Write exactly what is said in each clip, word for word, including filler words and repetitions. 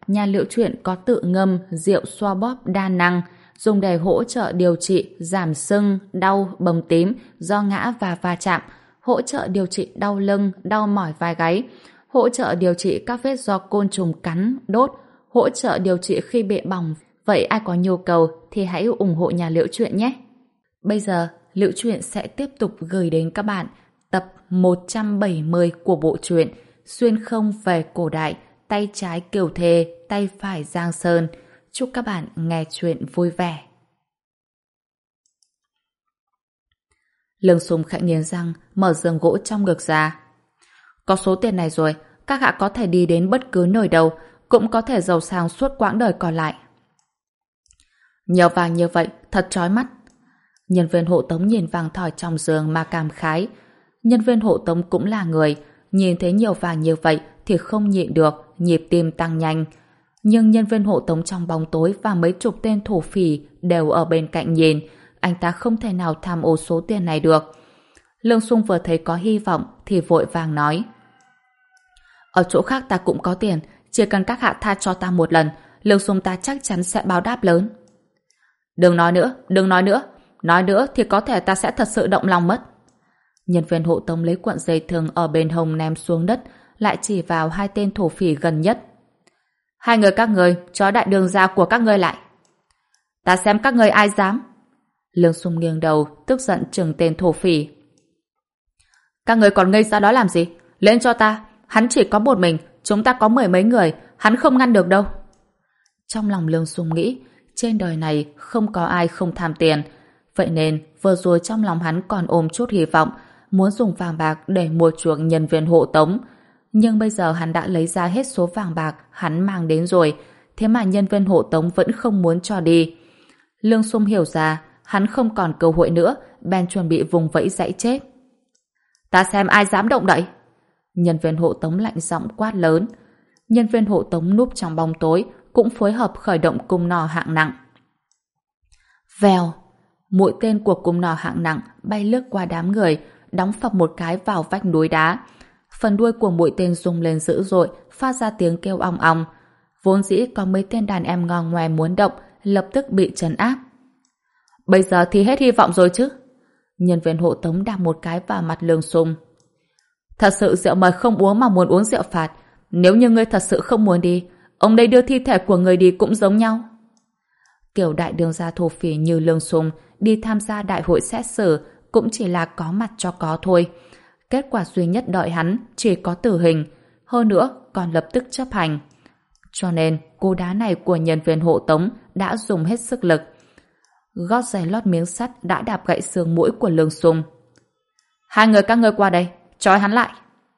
nhà Liễu Chuyện có tự ngâm rượu xoa bóp đa năng, dùng để hỗ trợ điều trị giảm sưng, đau, bầm tím do ngã và va chạm, hỗ trợ điều trị đau lưng, đau mỏi vai gáy, hỗ trợ điều trị các vết do côn trùng cắn, đốt, hỗ trợ điều trị khi bị bỏng. Vậy ai có nhu cầu thì hãy ủng hộ nhà Liễu Chuyện nhé. Bây giờ, Liễu Chuyện sẽ tiếp tục gửi đến các bạn tập một trăm bảy mươi của bộ truyện Xuyên không về cổ đại, tay trái Kiều Thề, tay phải Giang Sơn. Chúc các bạn nghe chuyện vui vẻ. Lương Sùng khẽ nghiến răng, mở giường gỗ trong ngực ra. Có số tiền này rồi, các hạ có thể đi đến bất cứ nơi đâu, cũng có thể giàu sang suốt quãng đời còn lại. Nhiều vàng như vậy, thật chói mắt. Nhân viên hộ tống nhìn vàng thỏi trong giường mà cảm khái. Nhân viên hộ tống cũng là người, nhìn thấy nhiều vàng như vậy thì không nhịn được, nhịp tim tăng nhanh. Nhưng nhân viên hộ tống trong bóng tối và mấy chục tên thổ phỉ đều ở bên cạnh nhìn, anh ta không thể nào tham ô số tiền này được. Lương Xung vừa thấy có hy vọng thì vội vàng nói: ở chỗ khác ta cũng có tiền, chỉ cần các hạ tha cho ta một lần, Lương Xung ta chắc chắn sẽ báo đáp lớn. Đừng nói nữa, đừng nói nữa, nói nữa thì có thể ta sẽ thật sự động lòng mất. Nhân viên hộ tống lấy cuộn dây thừng ở bên hông ném xuống đất, lại chỉ vào hai tên thổ phỉ gần nhất. Hai người các ngươi, trói đại đường gia của các ngươi lại. Ta xem các ngươi ai dám. Lương Xung nghiêng đầu, tức giận trừng tên thổ phỉ. Các ngươi còn ngây ra đó làm gì? Lên cho ta, hắn chỉ có một mình, chúng ta có mười mấy người, hắn không ngăn được đâu. Trong lòng Lương Xung nghĩ, trên đời này không có ai không tham tiền, vậy nên vừa rồi trong lòng hắn còn ôm chút hy vọng, muốn dùng vàng bạc để mua chuộc nhân viên hộ tống. Nhưng bây giờ hắn đã lấy ra hết số vàng bạc hắn mang đến rồi, thế mà nhân viên hộ tống vẫn không muốn cho đi. Lương Xung hiểu ra hắn không còn cơ hội nữa, bèn chuẩn bị vùng vẫy dãy chết. Ta xem ai dám động đậy. Nhân viên hộ tống lạnh giọng quát lớn. Nhân viên hộ tống núp trong bóng tối cũng phối hợp khởi động cung nỏ hạng nặng. Vèo, mũi tên của cung nỏ hạng nặng bay lướt qua đám người, đóng phập một cái vào vách núi đá. Phần đuôi của mũi tên rung lên dữ dội, phát ra tiếng kêu ong ong. Vốn dĩ có mấy tên đàn em ngon ngoe muốn động, lập tức bị trấn áp. Bây giờ thì hết hy vọng rồi chứ? Nhân viên hộ tống đạp một cái vào mặt Lương Xung. Thật sự rượu mời không uống mà muốn uống rượu phạt. Nếu như ngươi thật sự không muốn đi, ông đây đưa thi thể của người đi cũng giống nhau. Kiểu đại đường gia thổ phỉ như Lương Xung đi tham gia đại hội xét xử cũng chỉ là có mặt cho có thôi. Kết quả duy nhất đợi hắn chỉ có tử hình, hơn nữa còn lập tức chấp hành. Cho nên cú đá này của nhân viên hộ tống đã dùng hết sức lực. Gót giày lót miếng sắt đã đạp gãy xương mũi của Lương Xung. Hai người các ngươi qua đây, trói hắn lại.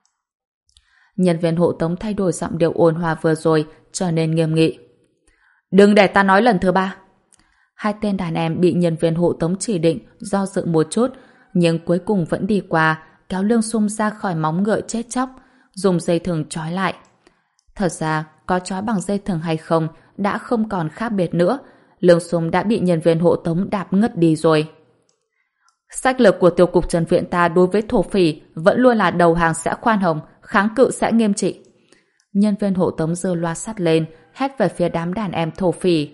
Nhân viên hộ tống thay đổi giọng điệu ôn hòa vừa rồi trở nên nghiêm nghị. Đừng để ta nói lần thứ ba. Hai tên đàn em bị nhân viên hộ tống chỉ định do dự một chút, nhưng cuối cùng vẫn đi qua, kéo Lương Xung ra khỏi móng ngựa chết chóc, dùng dây thừng trói lại. Thật ra, có trói bằng dây thừng hay không đã không còn khác biệt nữa. Lương Xung đã bị nhân viên hộ tống đạp ngất đi rồi. Sách lược của tiểu cục trần viện ta đối với thổ phỉ vẫn luôn là đầu hàng sẽ khoan hồng, kháng cự sẽ nghiêm trị. Nhân viên hộ tống giơ loa sắt lên, hét về phía đám đàn em thổ phỉ.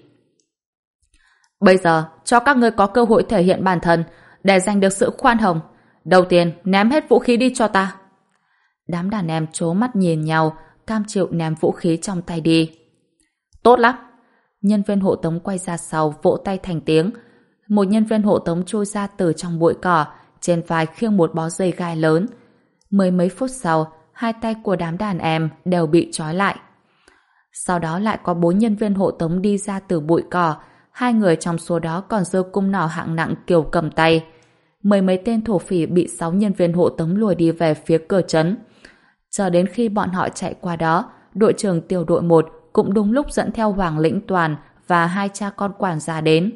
Bây giờ, cho các ngươi có cơ hội thể hiện bản thân để giành được sự khoan hồng. Đầu tiên, ném hết vũ khí đi cho ta. Đám đàn em trố mắt nhìn nhau, cam chịu ném vũ khí trong tay đi. Tốt lắm. Nhân viên hộ tống quay ra sau vỗ tay thành tiếng. Một nhân viên hộ tống trôi ra từ trong bụi cỏ, trên vai khiêng một bó dây gai lớn. Mười mấy phút sau, hai tay của đám đàn em đều bị trói lại. Sau đó lại có bốn nhân viên hộ tống đi ra từ bụi cỏ, hai người trong số đó còn giơ cung nỏ hạng nặng kiểu cầm tay. Mười mấy tên thổ phỉ bị sáu nhân viên hộ tống lùi đi về phía cửa trấn. Chờ đến khi bọn họ chạy qua đó, đội trưởng tiểu đội một cũng đúng lúc dẫn theo Hoàng Lĩnh Toàn và hai cha con quản gia đến.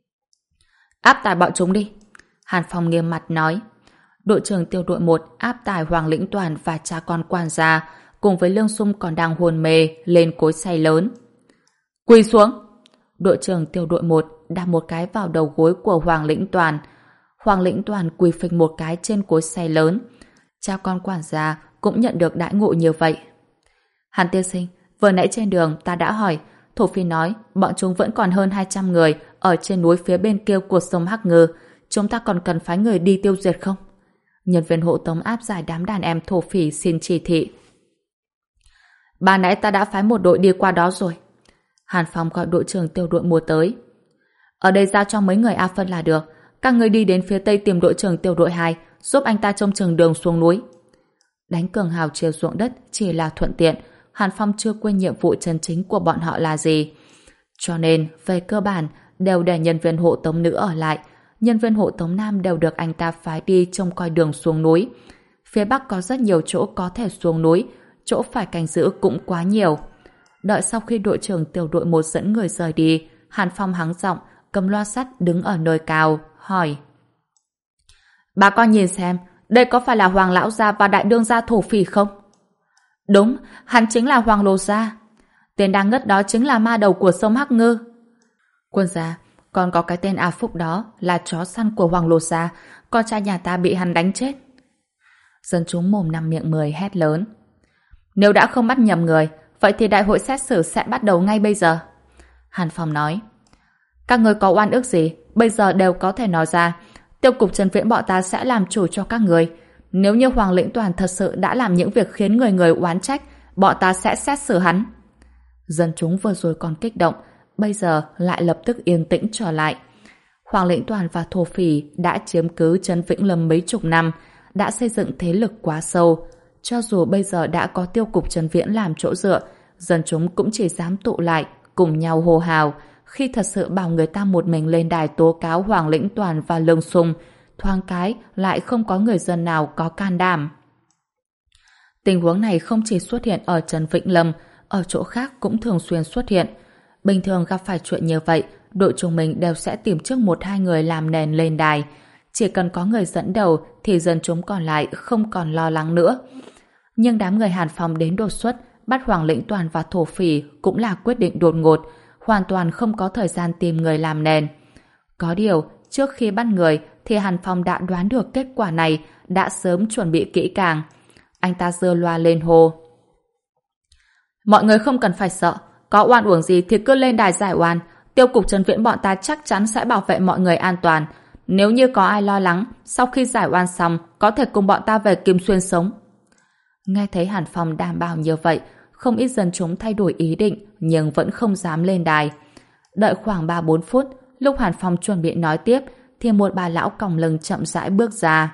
Áp tải bọn chúng đi. Hàn Phong nghiêm mặt nói. Đội trưởng tiểu đội một áp tải Hoàng Lĩnh Toàn và cha con quản gia cùng với Lương Xung còn đang hôn mê lên cối xay lớn. Quỳ xuống. Đội trưởng tiểu đội một đạp một cái vào đầu gối của Hoàng Lĩnh Toàn. Hoàng Lĩnh Toàn quỳ phịch một cái trên cối xay lớn. Cha con quản gia cũng nhận được đãi ngộ như vậy. Hàn tiên sinh, Vừa nãy trên đường ta đã hỏi, thổ phỉ nói bọn chúng vẫn còn hơn hai trăm người ở trên núi phía bên kia của sông Hắc Ngư. Chúng ta còn cần phái người đi tiêu diệt không? Nhân viên hộ tống áp giải đám đàn em thổ phỉ xin chỉ thị. Bà nãy ta đã phái một đội đi qua đó rồi. Hàn Phong gọi đội trưởng tiêu đội mua tới. Ở đây giao cho mấy người A Phân là được. Các người đi đến phía tây tìm đội trưởng tiêu đội hai, giúp anh ta trông chừng đường xuống núi. Đánh cường hào chiều ruộng đất chỉ là thuận tiện. Hàn Phong chưa quên nhiệm vụ chân chính của bọn họ là gì. Cho nên, về cơ bản, đều để nhân viên hộ tống nữ ở lại. Nhân viên hộ tống nam đều được anh ta phái đi trông coi đường xuống núi. Phía bắc có rất nhiều chỗ có thể xuống núi, chỗ phải canh giữ cũng quá nhiều. Đợi sau khi đội trưởng tiểu đội một dẫn người rời đi, Hàn Phong hắng giọng, cầm loa sắt đứng ở nơi cao, hỏi. Bà con nhìn xem, đây có phải là Hoàng Lão Gia và Đại Đương Gia thổ phỉ không? Đúng, hắn chính là Hoàng Lô Gia. Tên đang ngất đó chính là ma đầu của sông Hắc Ngư. Quân gia, còn có cái tên A Phúc đó là chó săn của Hoàng Lô Gia, con trai nhà ta bị hắn đánh chết. Dân chúng mồm năm miệng mười hét lớn. Nếu đã không bắt nhầm người, vậy thì đại hội xét xử sẽ bắt đầu ngay bây giờ. Hàn Phong nói. Các người có oan ức gì, bây giờ đều có thể nói ra. Tiêu cục Trần Viễn bọn ta sẽ làm chủ cho các người. Nếu như Hoàng Lĩnh Toàn thật sự đã làm những việc khiến người người oán trách, bọn ta sẽ xét xử hắn. Dân chúng vừa rồi còn kích động, bây giờ lại lập tức yên tĩnh trở lại. Hoàng Lĩnh Toàn và thổ phỉ đã chiếm cứ trấn Vĩnh Lâm mấy chục năm, đã xây dựng thế lực quá sâu. Cho dù bây giờ đã có tiêu cục Trần Viễn làm chỗ dựa, dân chúng cũng chỉ dám tụ lại, cùng nhau hô hào. Khi thật sự bảo người ta một mình lên đài tố cáo Hoàng Lĩnh Toàn và Lương Sung, thoáng cái lại không có người dân nào có can đảm. Tình huống này không chỉ xuất hiện ở trấn Vĩnh Lâm, ở chỗ khác cũng thường xuyên xuất hiện. Bình thường gặp phải chuyện như vậy, đội chúng mình đều sẽ tìm trước một hai người làm nền lên đài. Chỉ cần có người dẫn đầu thì dân chúng còn lại không còn lo lắng nữa. Nhưng đám người Hàn Phong đến đột xuất, bắt Hoàng Lĩnh Toàn và thổ phỉ cũng là quyết định đột ngột, hoàn toàn không có thời gian tìm người làm nền. Có điều, trước khi bắt người thì Hàn Phong đã đoán được kết quả này, đã sớm chuẩn bị kỹ càng. Anh ta giơ loa lên hô. Mọi người không cần phải sợ, có oan uổng gì thì cứ lên đài giải oan, tiêu cục Trần Viễn bọn ta chắc chắn sẽ bảo vệ mọi người an toàn. Nếu như có ai lo lắng, sau khi giải oan xong, có thể cùng bọn ta về Kim Xuyên sống. Nghe thấy Hàn Phong đảm bảo như vậy, không ít dân chúng thay đổi ý định, nhưng vẫn không dám lên đài. Đợi khoảng ba bốn phút, lúc Hàn Phong chuẩn bị nói tiếp, thì một bà lão còng lưng chậm rãi bước ra.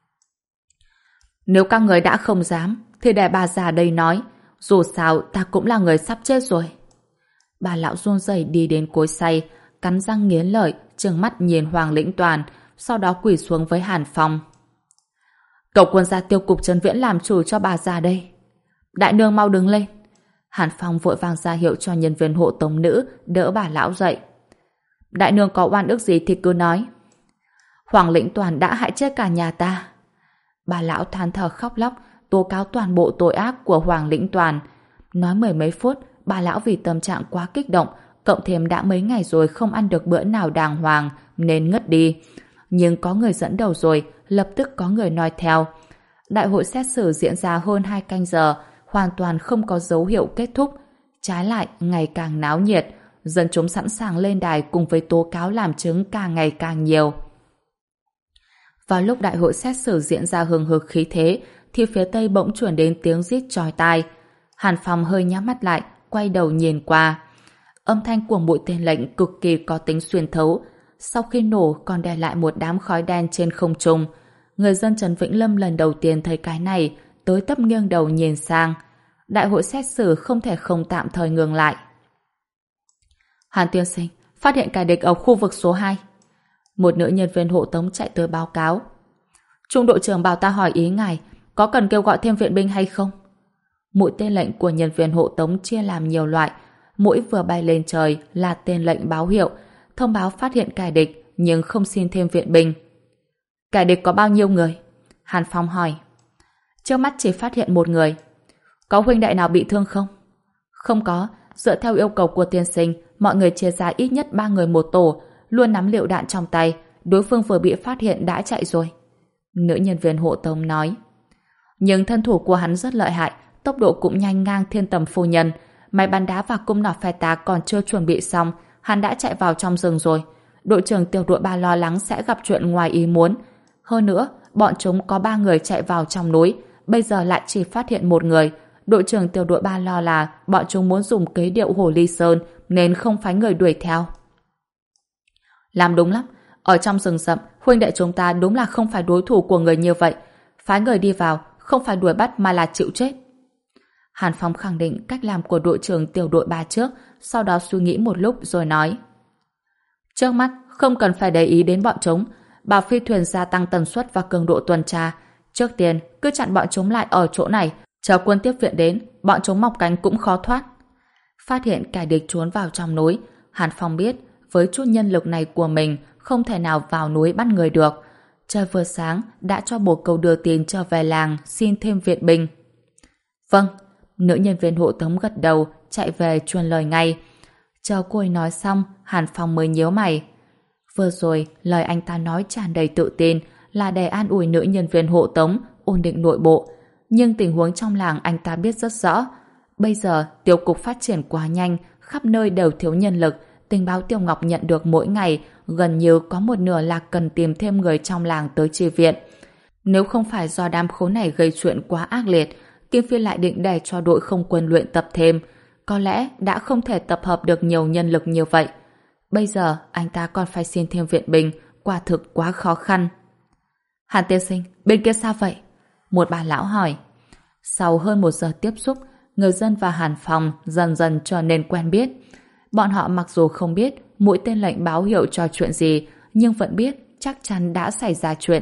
Nếu các người đã không dám, thì để bà già đây nói, dù sao ta cũng là người sắp chết rồi. Bà lão run rẩy đi đến cối xay, cắn răng nghiến lợi, trừng mắt nhìn Hoàng Lĩnh Toàn, sau đó quỳ xuống với Hàn Phong. Cầu quân gia tiêu cục Trần Viễn làm chủ cho bà già đây. Đại nương mau đứng lên. Hàn Phong vội vàng ra hiệu cho nhân viên hộ tống nữ đỡ bà lão dậy. Đại nương có oan ức gì thì cứ nói. Hoàng Lĩnh Toàn đã hại chết cả nhà ta. Bà lão than thở khóc lóc, tố cáo toàn bộ tội ác của Hoàng Lĩnh Toàn. Nói mười mấy phút, bà lão vì tâm trạng quá kích động, cộng thêm đã mấy ngày rồi không ăn được bữa nào đàng hoàng, nên ngất đi. Nhưng có người dẫn đầu rồi, lập tức có người nói theo. Đại hội xét xử diễn ra hơn hai canh giờ, hoàn toàn không có dấu hiệu kết thúc. Trái lại, ngày càng náo nhiệt, dân chúng sẵn sàng lên đài cùng với tố cáo làm chứng càng ngày càng nhiều. Vào lúc đại hội xét xử diễn ra hừng hực khí thế, thì phía tây bỗng chuyển đến tiếng rít chói tai. Hàn Phong hơi nhắm mắt lại, quay đầu nhìn qua. Âm thanh của mũi tên lệnh cực kỳ có tính xuyên thấu. Sau khi nổ còn để lại một đám khói đen trên không trung. Người dân Trấn Vĩnh Lâm lần đầu tiên thấy cái này, tới tấp nghiêng đầu nhìn sang. Đại hội xét xử không thể không tạm thời ngừng lại. Hàn tiên sinh, phát hiện kẻ địch ở khu vực số hai. Một nữ nhân viên hộ tống chạy tới báo cáo. Trung đội trưởng bảo ta hỏi ý ngài, có cần kêu gọi thêm viện binh hay không? Mũi tên lệnh của nhân viên hộ tống chia làm nhiều loại. Mũi vừa bay lên trời là tên lệnh báo hiệu, thông báo phát hiện kẻ địch nhưng không xin thêm viện binh. Kẻ địch có bao nhiêu người? Hàn Phong hỏi. Trước mắt chỉ phát hiện một người. Có huynh đệ nào bị thương không? Không có, dựa theo yêu cầu của tiên sinh, mọi người chia ra ít nhất ba người một tổ, luôn nắm lựu đạn trong tay, đối phương vừa bị phát hiện đã chạy rồi. Nữ nhân viên hộ tống nói. Nhưng thân thủ của hắn rất lợi hại, tốc độ cũng nhanh ngang thiên tầm phu nhân, Máy bắn đá và cung nỏ phe tá còn chưa chuẩn bị xong, hắn đã chạy vào trong rừng rồi. Đội trưởng tiểu đội ba lo lắng sẽ gặp chuyện ngoài ý muốn. Hơn nữa, bọn chúng có ba người chạy vào trong núi, bây giờ lại chỉ phát hiện một người. Đội trưởng tiểu đội ba lo là bọn chúng muốn dùng kế điệu Hồ Ly Sơn nên không phái người đuổi theo. Làm đúng lắm. Ở trong rừng rậm, huynh đệ chúng ta đúng là không phải đối thủ của người như vậy. Phái người đi vào, không phải đuổi bắt mà là chịu chết. Hàn Phong khẳng định cách làm của đội trưởng tiểu đội ba trước, sau đó suy nghĩ một lúc rồi nói. Trước mắt, không cần phải để ý đến bọn chúng. Bảo phi thuyền gia tăng tần suất và cường độ tuần tra. Trước tiên, cứ chặn bọn chúng lại ở chỗ này, chờ quân tiếp viện đến, bọn chúng mọc cánh cũng khó thoát. Phát hiện kẻ địch trốn vào trong núi, Hàn Phong biết với chút nhân lực này của mình không thể nào vào núi bắt người được. Trời vừa sáng đã cho bồ câu đưa tin trở về làng xin thêm viện binh. Vâng, nữ nhân viên hộ tống gật đầu chạy về truyền lời ngay. Chờ cô ấy nói xong, Hàn Phong mới nhíu mày. Vừa rồi lời anh ta nói tràn đầy tự tin là để an ủi nữ nhân viên hộ tống, ổn định nội bộ. Nhưng tình huống trong làng anh ta biết rất rõ. Bây giờ tiêu cục phát triển quá nhanh, khắp nơi đều thiếu nhân lực. Tình báo Tiêu Ngọc nhận được mỗi ngày gần như có một nửa là cần tìm thêm người trong làng tới chi viện. Nếu không phải do đám khốn này gây chuyện quá ác liệt, Kim Phi lại định để cho đội không quân luyện tập thêm. Có lẽ đã không thể tập hợp được nhiều nhân lực như vậy. Bây giờ anh ta còn phải xin thêm viện binh, quả thực quá khó khăn. Hàn tiên sinh, bên kia sao vậy? Một bà lão hỏi. Sau hơn một giờ tiếp xúc, người dân và Hàn Phong dần dần trở nên quen biết. Bọn họ mặc dù không biết mũi tên lệnh báo hiệu cho chuyện gì, nhưng vẫn biết chắc chắn đã xảy ra chuyện.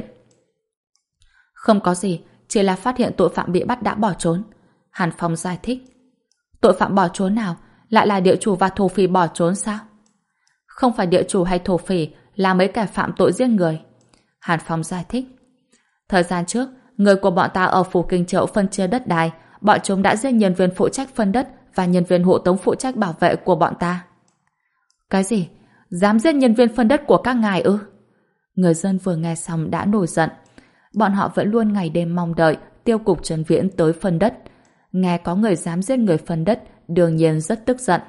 Không có gì, chỉ là phát hiện tội phạm bị bắt đã bỏ trốn. Hàn Phong giải thích. Tội phạm bỏ trốn nào? Lại là địa chủ và thổ phỉ bỏ trốn sao? Không phải địa chủ hay thổ phỉ, là mấy kẻ phạm tội giết người. Hàn Phong giải thích. Thời gian trước, người của bọn ta ở phủ Kinh Triệu phân chia đất đai, bọn chúng đã giết nhân viên phụ trách phân đất và nhân viên hộ tống phụ trách bảo vệ của bọn ta. Cái gì? Dám giết nhân viên phân đất của các ngài ư? Người dân vừa nghe xong đã nổi giận. Bọn họ vẫn luôn ngày đêm mong đợi tiêu cục Trấn Viễn tới phân đất. Nghe có người dám giết người phân đất, đương nhiên rất tức giận.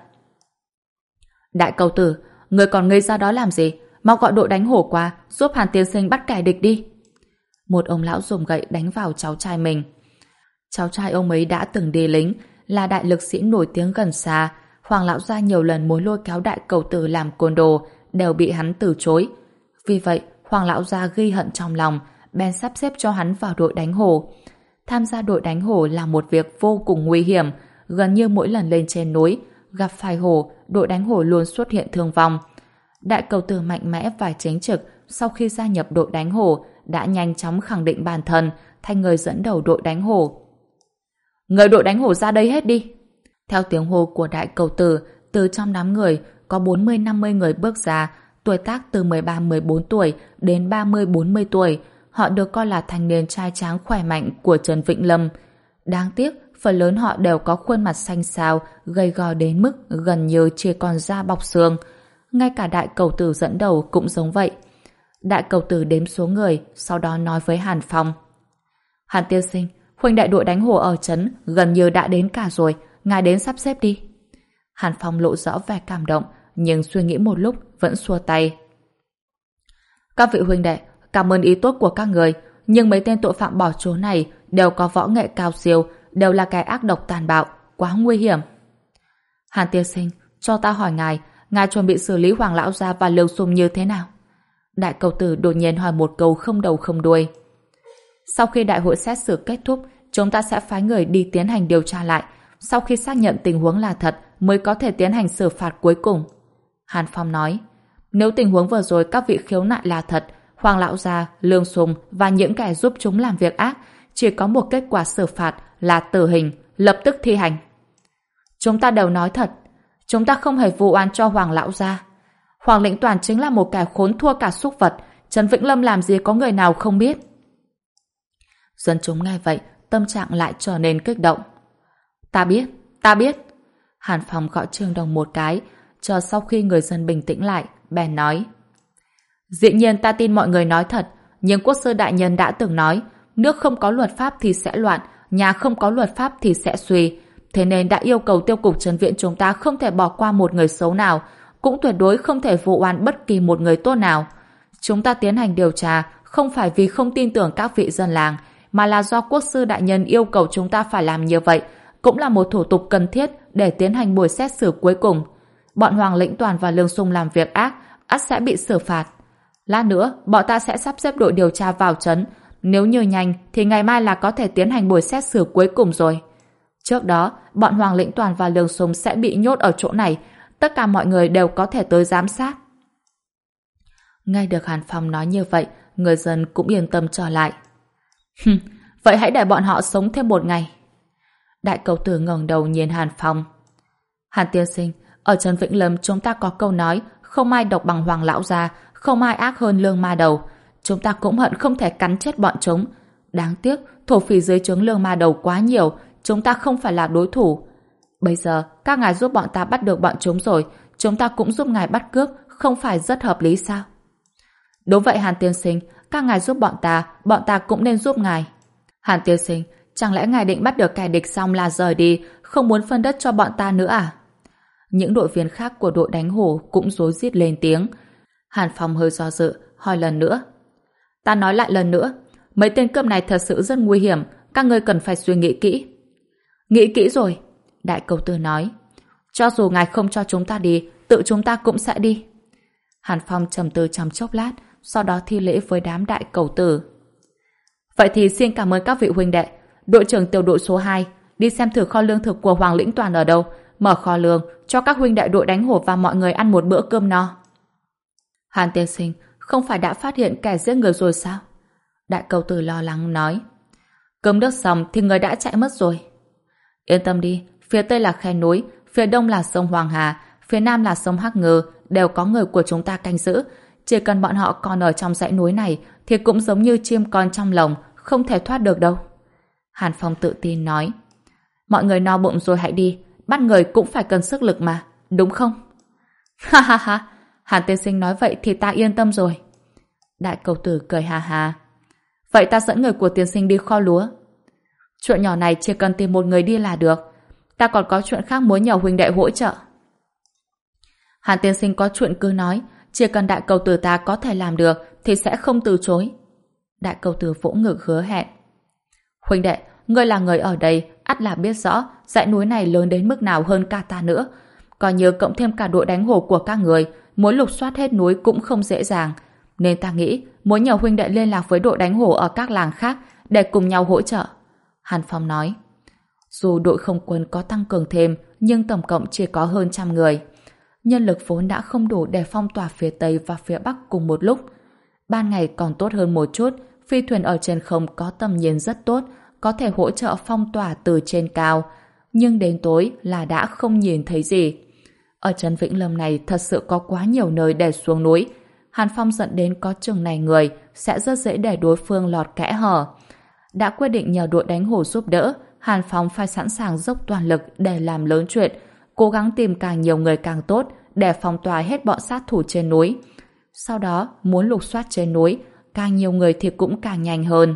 Đại cầu tử, người còn ngây ra đó làm gì? Mau gọi đội đánh hổ qua, giúp Hàn tiên sinh bắt kẻ địch đi. Một ông lão dùng gậy đánh vào cháu trai mình. Cháu trai ông ấy đã từng đi lính, là đại lực sĩ nổi tiếng gần xa. Hoàng lão gia nhiều lần muốn lôi kéo đại cầu tử làm côn đồ, đều bị hắn từ chối. Vì vậy, Hoàng lão gia ghi hận trong lòng, bèn sắp xếp cho hắn vào đội đánh hổ. Tham gia đội đánh hổ là một việc vô cùng nguy hiểm, gần như mỗi lần lên trên núi, gặp phải hổ, đội đánh hổ luôn xuất hiện thương vong. Đại cầu tử mạnh mẽ và chính trực, sau khi gia nhập đội đánh hổ, đã nhanh chóng khẳng định bản thân, thành người dẫn đầu đội đánh hổ. Người đội đánh hổ ra đây hết đi! Theo tiếng hô của đại cầu tử, từ trong đám người, có bốn mươi năm mươi người bước ra, tuổi tác từ mười ba mười bốn tuổi đến ba mươi bốn mươi tuổi. Họ được coi là thanh niên trai tráng khỏe mạnh của Trần Vĩnh Lâm. Đáng tiếc, phần lớn họ đều có khuôn mặt xanh xao, gầy gò đến mức gần như chỉ còn da bọc xương. Ngay cả đại cầu tử dẫn đầu cũng giống vậy. Đại cầu tử đếm số người, sau đó nói với Hàn Phong. Hàn tiên sinh, huynh đại đội đánh hổ ở trấn gần như đã đến cả rồi, ngài đến sắp xếp đi. Hàn Phong lộ rõ vẻ cảm động, nhưng suy nghĩ một lúc vẫn xua tay. Các vị huynh đệ, cảm ơn ý tốt của các người, nhưng mấy tên tội phạm bỏ trốn này đều có võ nghệ cao siêu, đều là kẻ ác độc tàn bạo, quá nguy hiểm. Hàn tiên sinh, cho ta hỏi ngài, ngài chuẩn bị xử lý Hoàng lão gia và Lưu Xung như thế nào? Đại cầu tử đột nhiên hỏi một câu không đầu không đuôi. Sau khi đại hội xét xử kết thúc, chúng ta sẽ phái người đi tiến hành điều tra lại. Sau khi xác nhận tình huống là thật, mới có thể tiến hành xử phạt cuối cùng. Hàn Phong nói, nếu tình huống vừa rồi các vị khiếu nại là thật, Hoàng lão gia, Lương Sùng và những kẻ giúp chúng làm việc ác, chỉ có một kết quả xử phạt là tử hình, lập tức thi hành. Chúng ta đều nói thật, chúng ta không hề vụ oan cho Hoàng lão gia. Hoàng lĩnh toàn chính là một kẻ khốn thua cả súc vật, Trần Vĩnh Lâm làm gì có người nào không biết. Dân chúng nghe vậy, tâm trạng lại trở nên kích động. Ta biết, ta biết. Hàn Phong gõ Trương Đồng một cái, chờ sau khi người dân bình tĩnh lại, bèn nói. Dĩ nhiên ta tin mọi người nói thật, nhưng quốc sư đại nhân đã từng nói, nước không có luật pháp thì sẽ loạn, nhà không có luật pháp thì sẽ suy. Thế nên đã yêu cầu tiêu cục trấn viện chúng ta không thể bỏ qua một người xấu nào, cũng tuyệt đối không thể vụ oan bất kỳ một người tốt nào. Chúng ta tiến hành điều tra không phải vì không tin tưởng các vị dân làng, mà là do quốc sư đại nhân yêu cầu chúng ta phải làm như vậy, cũng là một thủ tục cần thiết để tiến hành buổi xét xử cuối cùng. Bọn Hoàng Lĩnh Toàn và Lương Xung làm việc ác, ắt sẽ bị xử phạt. Lát nữa, bọn ta sẽ sắp xếp đội điều tra vào trấn. Nếu như nhanh, thì ngày mai là có thể tiến hành buổi xét xử cuối cùng rồi. Trước đó, bọn Hoàng Lĩnh Toàn và Lương Xung sẽ bị nhốt ở chỗ này. Tất cả mọi người đều có thể tới giám sát. Nghe được Hàn Phong nói như vậy, người dân cũng yên tâm trở lại. Vậy hãy để bọn họ sống thêm một ngày. Đại cầu tử ngẩng đầu nhìn Hàn Phong. Hàn tiên sinh, ở Trấn Vĩnh Lâm chúng ta có câu nói không ai độc bằng Hoàng lão gia, không ai ác hơn Lương Ma Đầu. Chúng ta cũng hận không thể cắn chết bọn chúng. Đáng tiếc, thổ phỉ dưới trướng Lương Ma Đầu quá nhiều, chúng ta không phải là đối thủ. Bây giờ, các ngài giúp bọn ta bắt được bọn chúng rồi, chúng ta cũng giúp ngài bắt cướp, không phải rất hợp lý sao? Đúng vậy Hàn tiên sinh, các ngài giúp bọn ta, bọn ta cũng nên giúp ngài. Hàn tiên sinh, chẳng lẽ ngài định bắt được kẻ địch xong là rời đi, không muốn phân đất cho bọn ta nữa à? Những đội viên khác của đội đánh hổ cũng rối rít lên tiếng. Hàn Phong hơi do dự, hỏi lần nữa. Ta nói lại lần nữa, mấy tên cướp này thật sự rất nguy hiểm, các ngươi cần phải suy nghĩ kỹ. Nghĩ kỹ rồi, đại cầu tử nói. Cho dù ngài không cho chúng ta đi, tự chúng ta cũng sẽ đi. Hàn Phong trầm tư trong chốc lát, sau đó thi lễ với đám đại cầu tử. Vậy thì xin cảm ơn các vị huynh đệ. Đội trưởng tiểu đội số hai, đi xem thử kho lương thực của Hoàng Lĩnh Toàn ở đâu, mở kho lương, cho các huynh đệ đội đánh hổ và mọi người ăn một bữa cơm no. Hàn tiên sinh, không phải đã phát hiện kẻ giết người rồi sao? Đại cầu tử lo lắng nói. Cơm nước xong thì người đã chạy mất rồi. Yên tâm đi, phía tây là khe núi, phía đông là sông Hoàng Hà, phía nam là sông Hắc Ngư, đều có người của chúng ta canh giữ. Chỉ cần bọn họ còn ở trong dãy núi này thì cũng giống như chim con trong lồng, không thể thoát được đâu. Hàn Phong tự tin nói. Mọi người no bụng rồi hãy đi, bắt người cũng phải cần sức lực mà, đúng không? Ha ha ha, Hàn tiên sinh nói vậy thì ta yên tâm rồi. Đại cầu tử cười ha ha. Vậy ta dẫn người của tiên sinh đi kho lúa. Chuyện nhỏ này chỉ cần tìm một người đi là được. Ta còn có chuyện khác muốn nhờ huynh đệ hỗ trợ. Hàn tiên sinh có chuyện cứ nói, chỉ cần đại cầu tử ta có thể làm được thì sẽ không từ chối. Đại cầu tử vỗ ngực hứa hẹn. Huynh đệ, ngươi là người ở đây, ắt là biết rõ dãy núi này lớn đến mức nào hơn cả ta nữa. Còn nhớ cộng thêm cả đội đánh hổ của các người, muốn lục soát hết núi cũng không dễ dàng. Nên ta nghĩ muốn nhờ huynh đệ liên lạc với đội đánh hổ ở các làng khác để cùng nhau hỗ trợ. Hàn Phong nói. Dù đội không quân có tăng cường thêm, nhưng tổng cộng chỉ có hơn trăm người. Nhân lực vốn đã không đủ để phong tỏa phía Tây và phía Bắc cùng một lúc. Ban ngày còn tốt hơn một chút, phi thuyền ở trên không có tầm nhìn rất tốt, có thể hỗ trợ phong tỏa từ trên cao. Nhưng đến tối là đã không nhìn thấy gì. Ở trấn Vĩnh Lâm này thật sự có quá nhiều nơi để xuống núi. Hàn Phong dẫn đến có chừng này người sẽ rất dễ để đối phương lọt kẽ hở. Đã quyết định nhờ đội đánh hổ giúp đỡ, Hàn Phong phải sẵn sàng dốc toàn lực để làm lớn chuyện, cố gắng tìm càng nhiều người càng tốt để phong tỏa hết bọn sát thủ trên núi. Sau đó, muốn lục soát trên núi, càng nhiều người thì cũng càng nhanh hơn.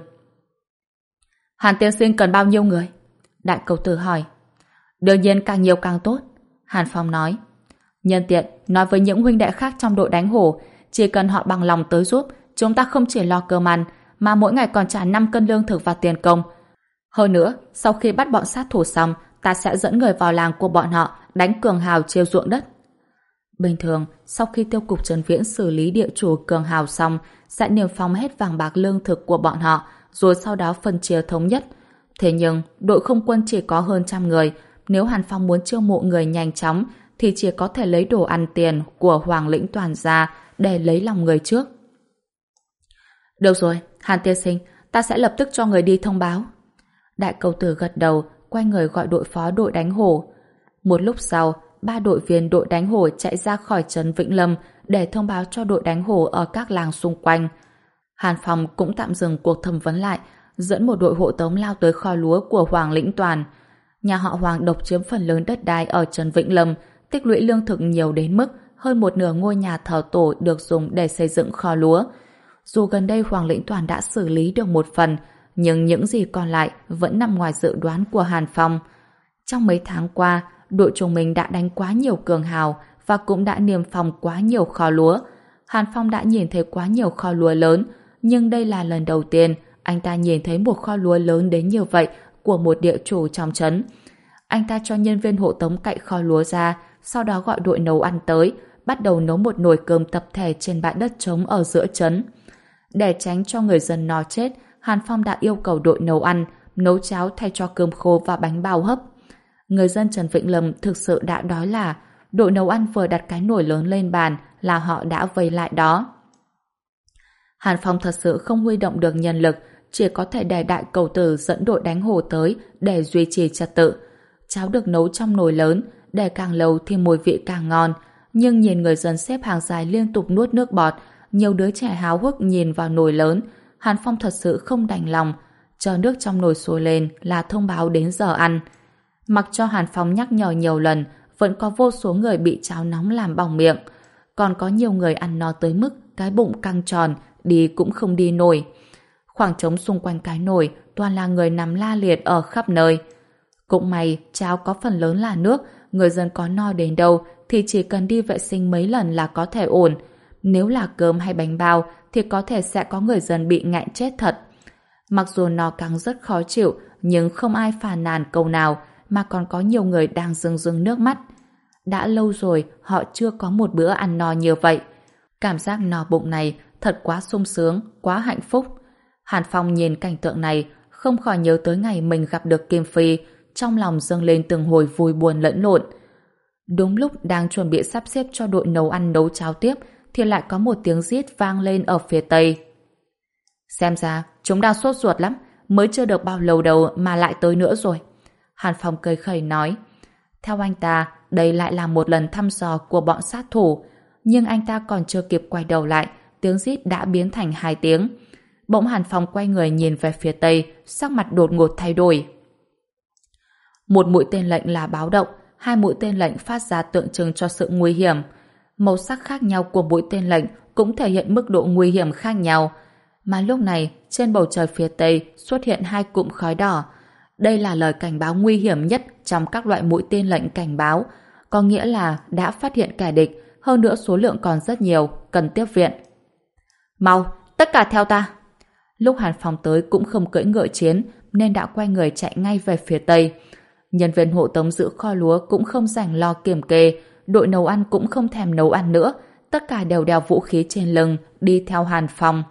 Hàn tiên sinh cần bao nhiêu người? Đại cầu tử hỏi. Đương nhiên càng nhiều càng tốt, Hàn Phong nói. Nhân tiện, nói với những huynh đệ khác trong đội đánh hổ, chỉ cần họ bằng lòng tới giúp, chúng ta không chỉ lo cơm ăn, mà mỗi ngày còn trả năm cân lương thực và tiền công. Hơn nữa, sau khi bắt bọn sát thủ xong, ta sẽ dẫn người vào làng của bọn họ đánh cường hào chiêu ruộng đất. Bình thường, sau khi tiêu cục Trấn Viễn xử lý địa chủ cường hào xong, sẽ niêm phong hết vàng bạc lương thực của bọn họ, rồi sau đó phân chia thống nhất. Thế nhưng, đội không quân chỉ có hơn trăm người, nếu Hàn Phong muốn chiêu mộ người nhanh chóng, thì chỉ có thể lấy đồ ăn tiền của Hoàng Lĩnh Toàn ra để lấy lòng người trước. Được rồi, Hàn tiên sinh, ta sẽ lập tức cho người đi thông báo. Đại cầu tử gật đầu, quay người gọi đội phó đội đánh hổ. Một lúc sau, ba đội viên đội đánh hổ chạy ra khỏi trấn Vĩnh Lâm để thông báo cho đội đánh hổ ở các làng xung quanh. Hàn Phong cũng tạm dừng cuộc thẩm vấn lại, dẫn một đội hộ tống lao tới kho lúa của Hoàng Lĩnh Toàn. Nhà họ Hoàng độc chiếm phần lớn đất đai ở trấn Vĩnh Lâm, tích lũy lương thực nhiều đến mức hơn một nửa ngôi nhà thờ tổ được dùng để xây dựng kho lúa. Dù gần đây Hoàng Lĩnh Toàn đã xử lý được một phần, nhưng những gì còn lại vẫn nằm ngoài dự đoán của Hàn Phong. Trong mấy tháng qua, đội chúng mình đã đánh quá nhiều cường hào và cũng đã niêm phong quá nhiều kho lúa. Hàn Phong đã nhìn thấy quá nhiều kho lúa lớn, nhưng đây là lần đầu tiên anh ta nhìn thấy một kho lúa lớn đến như vậy của một địa chủ trong trấn. Anh ta cho nhân viên hộ tống cậy kho lúa ra, sau đó gọi đội nấu ăn tới, bắt đầu nấu một nồi cơm tập thể trên bãi đất trống ở giữa trấn. Để tránh cho người dân no chết, Hàn Phong đã yêu cầu đội nấu ăn nấu cháo thay cho cơm khô và bánh bao hấp. Người dân Trần Vĩnh Lâm thực sự đã đói là, đội nấu ăn vừa đặt cái nồi lớn lên bàn là họ đã vây lại đó. Hàn Phong thật sự không huy động được nhân lực, chỉ có thể để đại cầu tử dẫn đội đánh hổ tới để duy trì trật tự. Cháo được nấu trong nồi lớn, để càng lâu thì mùi vị càng ngon, nhưng nhìn người dân xếp hàng dài liên tục nuốt nước bọt, nhiều đứa trẻ háo hức nhìn vào nồi lớn, Hàn Phong thật sự không đành lòng, chờ nước trong nồi sôi lên là thông báo đến giờ ăn. Mặc cho Hàn Phong nhắc nhở nhiều lần, vẫn có vô số người bị cháo nóng làm bỏng miệng, còn có nhiều người ăn no tới mức cái bụng căng tròn, đi cũng không đi nổi. Khoảng trống xung quanh cái nồi toàn là người nằm la liệt ở khắp nơi. Cũng may cháo có phần lớn là nước, người dân có no đến đâu thì chỉ cần đi vệ sinh mấy lần là có thể ổn. Nếu là cơm hay bánh bao thì có thể sẽ có người dân bị nghẹn chết thật. Mặc dù no căng rất khó chịu, nhưng không ai phàn nàn câu nào, mà còn có nhiều người đang rưng rưng nước mắt. Đã lâu rồi họ chưa có một bữa ăn no như vậy. Cảm giác no bụng này thật quá sung sướng, quá hạnh phúc. Hàn Phong nhìn cảnh tượng này, không khỏi nhớ tới ngày mình gặp được Kim Phi, trong lòng dâng lên từng hồi vui buồn lẫn lộn. Đúng lúc đang chuẩn bị sắp xếp cho đội nấu ăn nấu cháo tiếp, thì lại có một tiếng rít vang lên ở phía tây. Xem ra chúng đang sốt ruột lắm, mới chưa được bao lâu đâu mà lại tới nữa rồi. Hàn Phong cười khẩy nói. Theo anh ta, đây lại là một lần thăm dò của bọn sát thủ, nhưng anh ta còn chưa kịp quay đầu lại, tiếng rít đã biến thành hai tiếng. Bỗng Hàn Phong quay người nhìn về phía tây, sắc mặt đột ngột thay đổi. Một mũi tên lệnh là báo động, hai mũi tên lệnh phát ra tượng trưng cho sự nguy hiểm. Màu sắc khác nhau của mũi tên lệnh cũng thể hiện mức độ nguy hiểm khác nhau. Mà lúc này, trên bầu trời phía tây xuất hiện hai cụm khói đỏ. Đây là lời cảnh báo nguy hiểm nhất trong các loại mũi tên lệnh cảnh báo, có nghĩa là đã phát hiện kẻ địch, hơn nữa số lượng còn rất nhiều, cần tiếp viện. Mau, tất cả theo ta! Lúc Hàn Phong tới cũng không cưỡi ngựa chiến, nên đã quay người chạy ngay về phía tây. Nhân viên hộ tống giữ kho lúa cũng không rảnh lo kiểm kê, đội nấu ăn cũng không thèm nấu ăn nữa, tất cả đều đeo vũ khí trên lưng, đi theo Hàn Phong.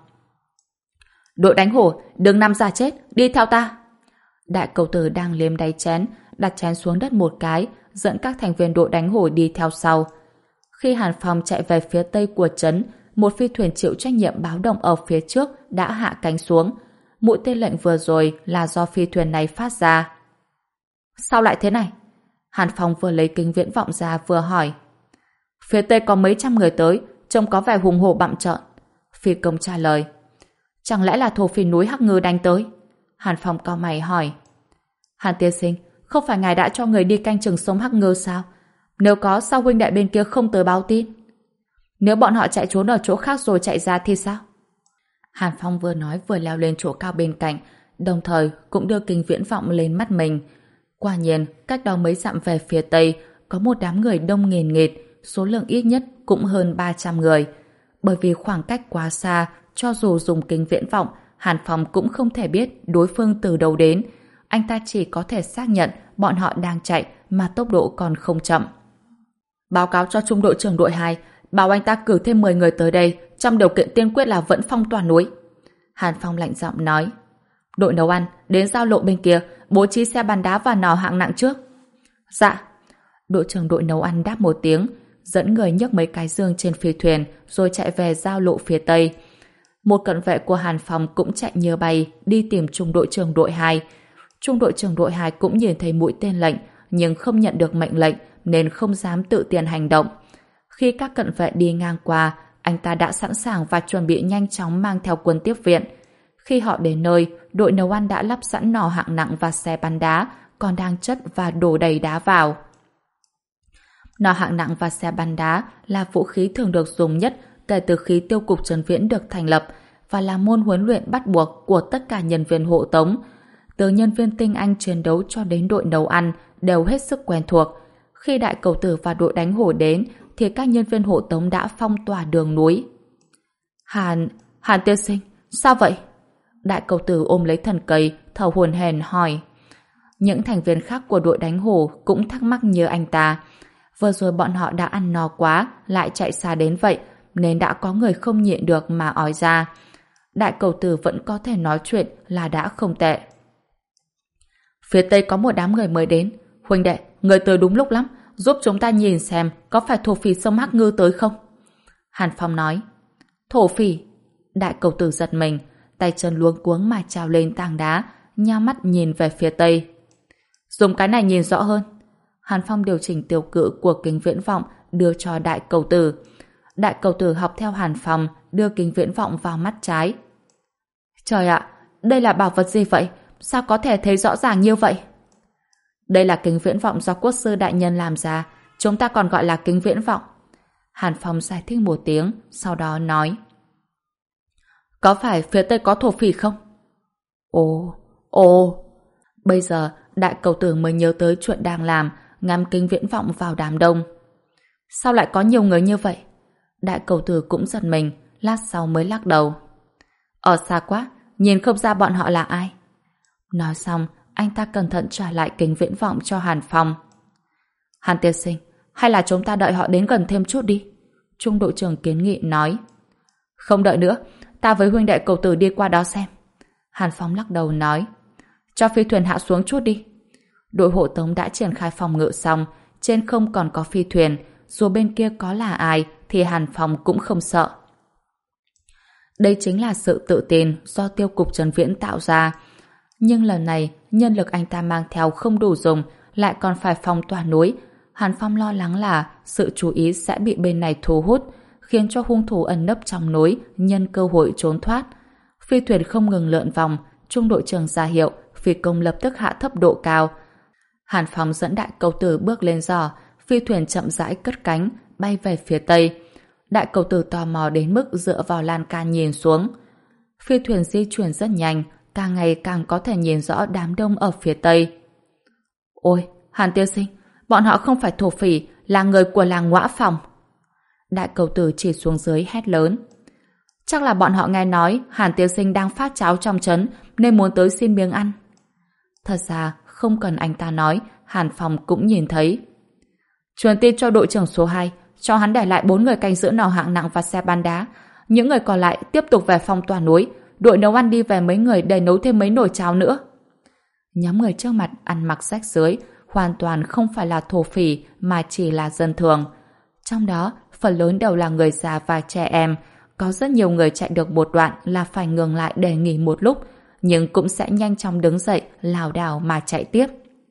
Đội đánh hổ, đừng nằm ra chết, đi theo ta! Đại cầu tử đang liếm đáy chén, đặt chén xuống đất một cái, dẫn các thành viên đội đánh hổ đi theo sau. Khi Hàn Phong chạy về phía tây của trấn, một phi thuyền chịu trách nhiệm báo động ở phía trước đã hạ cánh xuống. Mũi tên lệnh vừa rồi là do phi thuyền này phát ra. Sao lại thế này? Hàn Phong vừa lấy kính viễn vọng ra vừa hỏi. Phía tây có mấy trăm người tới, trông có vẻ hùng hổ bặm trợn. Phi công trả lời. Chẳng lẽ là thổ phỉ núi Hắc Ngư đánh tới? Hàn Phong cau mày hỏi. Hàn tiên sinh, không phải ngài đã cho người đi canh chừng sông Hắc Ngư sao? Nếu có, sao huynh đệ bên kia không tới báo tin? Nếu bọn họ chạy trốn ở chỗ khác rồi chạy ra thì sao? Hàn Phong vừa nói vừa leo lên chỗ cao bên cạnh, đồng thời cũng đưa kính viễn vọng lên mắt mình. Quả nhiên, cách đó mấy dặm về phía tây có một đám người đông nghền nghịt, số lượng ít nhất cũng hơn ba trăm người. Bởi vì khoảng cách quá xa, cho dù dùng kính viễn vọng, Hàn Phong cũng không thể biết đối phương từ đâu đến. Anh ta chỉ có thể xác nhận bọn họ đang chạy mà tốc độ còn không chậm. Báo cáo cho trung đội trưởng đội hai, bảo anh ta cử thêm mười người tới đây, trong điều kiện tiên quyết là vẫn phong tỏa núi. Hàn Phong lạnh giọng nói. Đội nấu ăn, đến giao lộ bên kia, bố trí xe bắn đá và nỏ hạng nặng trước. Dạ. Đội trưởng đội nấu ăn đáp một tiếng, dẫn người nhấc mấy cái dương trên phi thuyền rồi chạy về giao lộ phía tây. Một cận vệ của Hàn Phong cũng chạy như bay đi tìm trung đội trưởng đội hai. Trung đội trưởng đội hai cũng nhìn thấy mũi tên lệnh nhưng không nhận được mệnh lệnh nên không dám tự tiền hành động. Khi các cận vệ đi ngang qua, anh ta đã sẵn sàng và chuẩn bị nhanh chóng mang theo quân tiếp viện. Khi họ đến nơi, đội nấu ăn đã lắp sẵn nỏ hạng nặng và xe bắn đá còn đang chất và đổ đầy đá vào. Nỏ hạng nặng và xe bắn đá là vũ khí thường được dùng nhất kể từ khi tiêu cục Trấn Viễn được thành lập và là môn huấn luyện bắt buộc của tất cả nhân viên hộ tống. từ nhân viên tinh anh chiến đấu cho đến đội nấu ăn đều hết sức quen thuộc. Khi đại cầu tử và đội đánh hổ đến thì các nhân viên hộ tống đã phong tỏa đường núi. Hàn, Hàn tiên sinh, sao vậy? Đại cầu tử ôm lấy thân cây, thở hổn hển hỏi. Những thành viên khác của đội đánh hổ cũng thắc mắc như anh ta. Vừa rồi bọn họ đã ăn no quá, lại chạy xa đến vậy, nên đã có người không nhịn được mà ói ra. Đại cầu tử vẫn có thể nói chuyện là đã không tệ. Phía tây có một đám người mới đến. Huynh đệ, người tới đúng lúc lắm, giúp chúng ta nhìn xem có phải thổ phỉ sông Hắc Ngư tới không? Hàn Phong nói. Thổ phỉ? Đại cầu tử giật mình, tay chân luống cuống mà trào lên tảng đá, nhao mắt nhìn về phía tây. Dùng cái này nhìn rõ hơn. Hàn Phong điều chỉnh tiêu cự của kính viễn vọng đưa cho đại cầu tử. Đại cầu tử học theo Hàn Phong đưa kính viễn vọng vào mắt trái. Trời ạ, đây là bảo vật gì vậy? Sao có thể thấy rõ ràng như vậy? Đây là kính viễn vọng do quốc sư đại nhân làm ra, chúng ta còn gọi là kính viễn vọng. Hàn Phong giải thích một tiếng, sau đó nói. Có phải phía tây có thổ phỉ không? Ồ, ồ. Bây giờ đại cầu tử mới nhớ tới chuyện đang làm, ngắm kính viễn vọng vào đám đông. Sao lại có nhiều người như vậy? Đại cầu tử cũng giật mình, lát sau mới lắc đầu. Ở xa quá, nhìn không ra bọn họ là ai. Nói xong, anh ta cẩn thận trả lại kính viễn vọng cho Hàn Phong. Hàn tiên sinh, hay là chúng ta đợi họ đến gần thêm chút đi? Trung đội trưởng kiến nghị nói. Không đợi nữa, ta với huynh đệ cầu tử đi qua đó xem. Hàn Phong lắc đầu nói. Cho phi thuyền hạ xuống chút đi. Đội hộ tống đã triển khai phòng ngự xong, trên không còn có phi thuyền, dù bên kia có là ai thì Hàn Phong cũng không sợ. Đây chính là sự tự tin do tiêu cục Trần Viễn tạo ra. Nhưng lần này, nhân lực anh ta mang theo không đủ dùng, lại còn phải phong tỏa núi. Hàn Phong lo lắng là sự chú ý sẽ bị bên này thu hút, khiến cho hung thủ ẩn nấp trong núi nhân cơ hội trốn thoát. Phi thuyền không ngừng lượn vòng, trung đội trưởng ra hiệu, phi công lập tức hạ thấp độ cao. Hàn Phong dẫn đại cầu tử bước lên giò, phi thuyền chậm rãi cất cánh, bay về phía tây. Đại cầu tử tò mò đến mức dựa vào lan can nhìn xuống. Phi thuyền di chuyển rất nhanh, càng ngày càng có thể nhìn rõ đám đông ở phía tây. Ôi, Hàn tiên sinh, bọn họ không phải thổ phỉ, là người của làng Ngõa Phòng. Đại cầu tử chỉ xuống dưới hét lớn. Chắc là bọn họ nghe nói Hàn tiên sinh đang phát cháo trong trấn nên muốn tới xin miếng ăn. Thật ra, không cần anh ta nói, Hàn Phong cũng nhìn thấy. Truyền tin cho đội trưởng số hai, cho hắn để lại bốn người canh giữ nỏ hạng nặng và xe ban đá. Những người còn lại tiếp tục về phong tỏa núi. Đội nấu ăn đi về mấy người để nấu thêm mấy nồi cháo nữa. Nhóm người trước mặt ăn mặc rách rưới, hoàn toàn không phải là thổ phỉ mà chỉ là dân thường. Trong đó, phần lớn đều là người già và trẻ em. Có rất nhiều người chạy được một đoạn là phải ngừng lại để nghỉ một lúc, nhưng cũng sẽ nhanh chóng đứng dậy, lảo đảo mà chạy tiếp.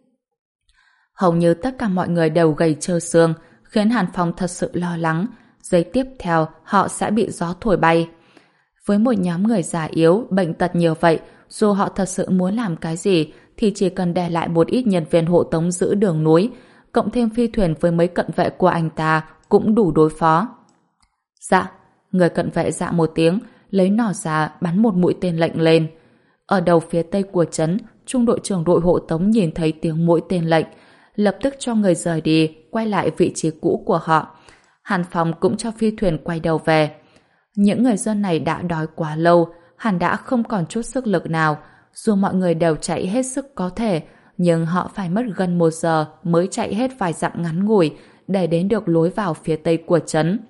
Hầu như tất cả mọi người đều gầy trơ xương, khiến Hàn Phong thật sự lo lắng. Giây tiếp theo, họ sẽ bị gió thổi bay. Với một nhóm người già yếu, bệnh tật nhiều vậy, dù họ thật sự muốn làm cái gì, thì chỉ cần để lại một ít nhân viên hộ tống giữ đường núi, cộng thêm phi thuyền với mấy cận vệ của anh ta cũng đủ đối phó. Dạ, người cận vệ dạ một tiếng, lấy nỏ ra bắn một mũi tên lệnh lên. Ở đầu phía tây của trấn, trung đội trưởng đội hộ tống nhìn thấy tiếng mũi tên lệnh, lập tức cho người rời đi, quay lại vị trí cũ của họ. Hàn Phong cũng cho phi thuyền quay đầu về. Những người dân này đã đói quá lâu, hẳn đã không còn chút sức lực nào. Dù mọi người đều chạy hết sức có thể, nhưng họ phải mất gần một giờ mới chạy hết vài dặm ngắn ngủi để đến được lối vào phía tây của trấn.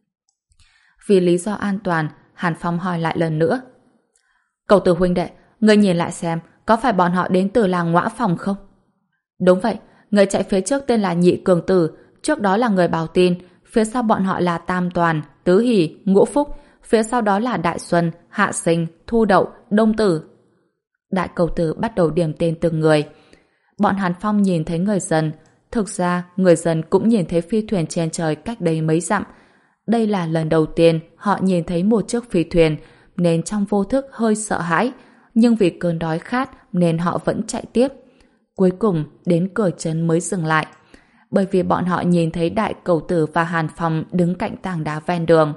Vì lý do an toàn, Hàn Phong hỏi lại lần nữa. Cầu tử huynh đệ, người nhìn lại xem, có phải bọn họ đến từ làng Ngõa Phòng không? Đúng vậy, người chạy phía trước tên là Nhị Cường Tử, trước đó là người báo tin, phía sau bọn họ là Tam Toàn, Tứ Hỷ, Ngũ Phúc, phía sau đó là Đại Xuân, Hạ Sinh, Thu Đậu, Đông Tử. Đại cầu tử bắt đầu điểm tên từng người. Bọn Hàn Phong nhìn thấy người dân, thực ra người dân cũng nhìn thấy phi thuyền trên trời cách đây mấy dặm. Đây là lần đầu tiên họ nhìn thấy một chiếc phi thuyền, nên trong vô thức hơi sợ hãi, nhưng vì cơn đói khát nên họ vẫn chạy tiếp. Cuối cùng đến cửa trấn mới dừng lại, bởi vì bọn họ nhìn thấy đại cầu tử và Hàn Phong đứng cạnh tảng đá ven đường.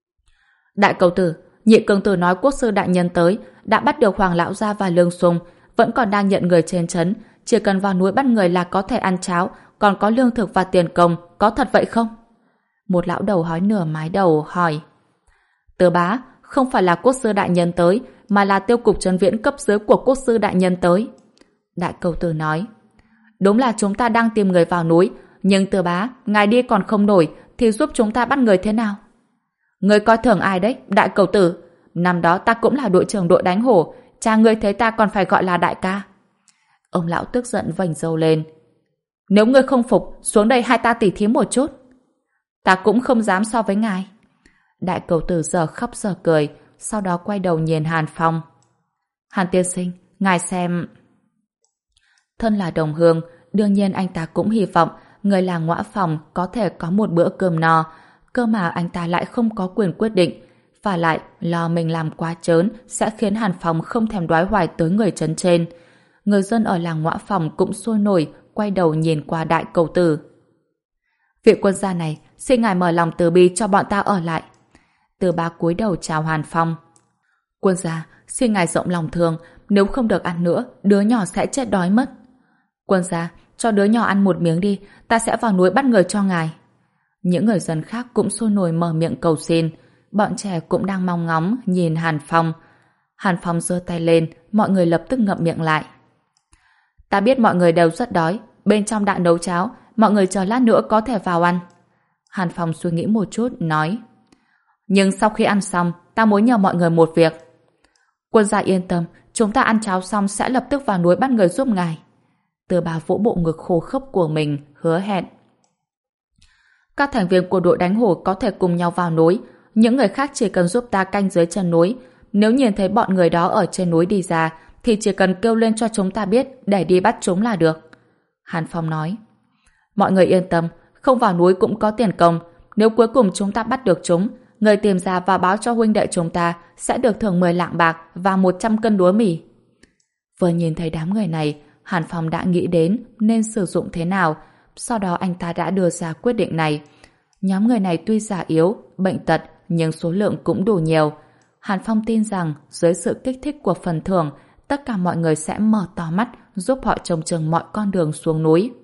Đại cầu tử, Nhị Cường Tử nói quốc sư đại nhân tới, đã bắt được Hoàng lão gia và Lương Sung, vẫn còn đang nhận người trên trấn, chỉ cần vào núi bắt người là có thể ăn cháo, còn có lương thực và tiền công, có thật vậy không? Một lão đầu hói nửa mái đầu hỏi. Tứ bá, không phải là quốc sư đại nhân tới, mà là tiêu cục trấn viễn cấp dưới của quốc sư đại nhân tới. Đại cầu tử nói. Đúng là chúng ta đang tìm người vào núi, nhưng tứ bá, ngài đi còn không nổi, thì giúp chúng ta bắt người thế nào? Người coi thường ai đấy, đại cầu tử? Năm đó ta cũng là đội trưởng đội đánh hổ, cha ngươi thấy ta còn phải gọi là đại ca. Ông lão tức giận vành râu lên. Nếu ngươi không phục, xuống đây hai ta tỉ thí một chút. Ta cũng không dám so với ngài. Đại cầu tử giờ khóc giờ cười, sau đó quay đầu nhìn Hàn Phong. Hàn tiên sinh, ngài xem... Thân là đồng hương, đương nhiên anh ta cũng hy vọng người làng Ngõa Phòng có thể có một bữa cơm no, cơ mà anh ta lại không có quyền quyết định, và lại lo mình làm quá trớn sẽ khiến Hàn Phong không thèm đoái hoài tới người trấn trên. Người dân ở làng Ngõa Phòng cũng sôi nổi, quay đầu nhìn qua đại cầu tử. Vị quân gia này, xin ngài mở lòng từ bi cho bọn ta ở lại. Từ bá cúi đầu chào Hàn Phong. Quân gia, xin ngài rộng lòng thương, nếu không được ăn nữa, đứa nhỏ sẽ chết đói mất. Quân gia, cho đứa nhỏ ăn một miếng đi, ta sẽ vào núi bắt người cho ngài. Những người dân khác cũng sôi nổi mở miệng cầu xin. Bọn trẻ cũng đang mong ngóng nhìn Hàn Phong. Hàn Phong giơ tay lên, mọi người lập tức ngậm miệng lại. Ta biết mọi người đều rất đói, bên trong đã nấu cháo, mọi người chờ lát nữa có thể vào ăn. Hàn Phong suy nghĩ một chút, nói. Nhưng sau khi ăn xong, ta muốn nhờ mọi người một việc. Quân gia yên tâm, chúng ta ăn cháo xong sẽ lập tức vào núi bắt người giúp ngài. Từ bà vỗ bộ ngực khô khốc của mình, hứa hẹn. Các thành viên của đội đánh hổ có thể cùng nhau vào núi, những người khác chỉ cần giúp ta canh dưới chân núi. Nếu nhìn thấy bọn người đó ở trên núi đi ra, thì chỉ cần kêu lên cho chúng ta biết để đi bắt chúng là được. Hàn Phong nói. Mọi người yên tâm, không vào núi cũng có tiền công. Nếu cuối cùng chúng ta bắt được chúng, người tìm ra và báo cho huynh đệ chúng ta sẽ được thưởng mười lạng bạc và một trăm cân lúa mì. Vừa nhìn thấy đám người này, Hàn Phong đã nghĩ đến nên sử dụng thế nào. Sau đó anh ta đã đưa ra quyết định này. Nhóm người này tuy già yếu, bệnh tật, nhưng số lượng cũng đủ nhiều. Hàn Phong tin rằng dưới sự kích thích của phần thưởng, tất cả mọi người sẽ mở to mắt giúp họ trông chừng mọi con đường xuống núi.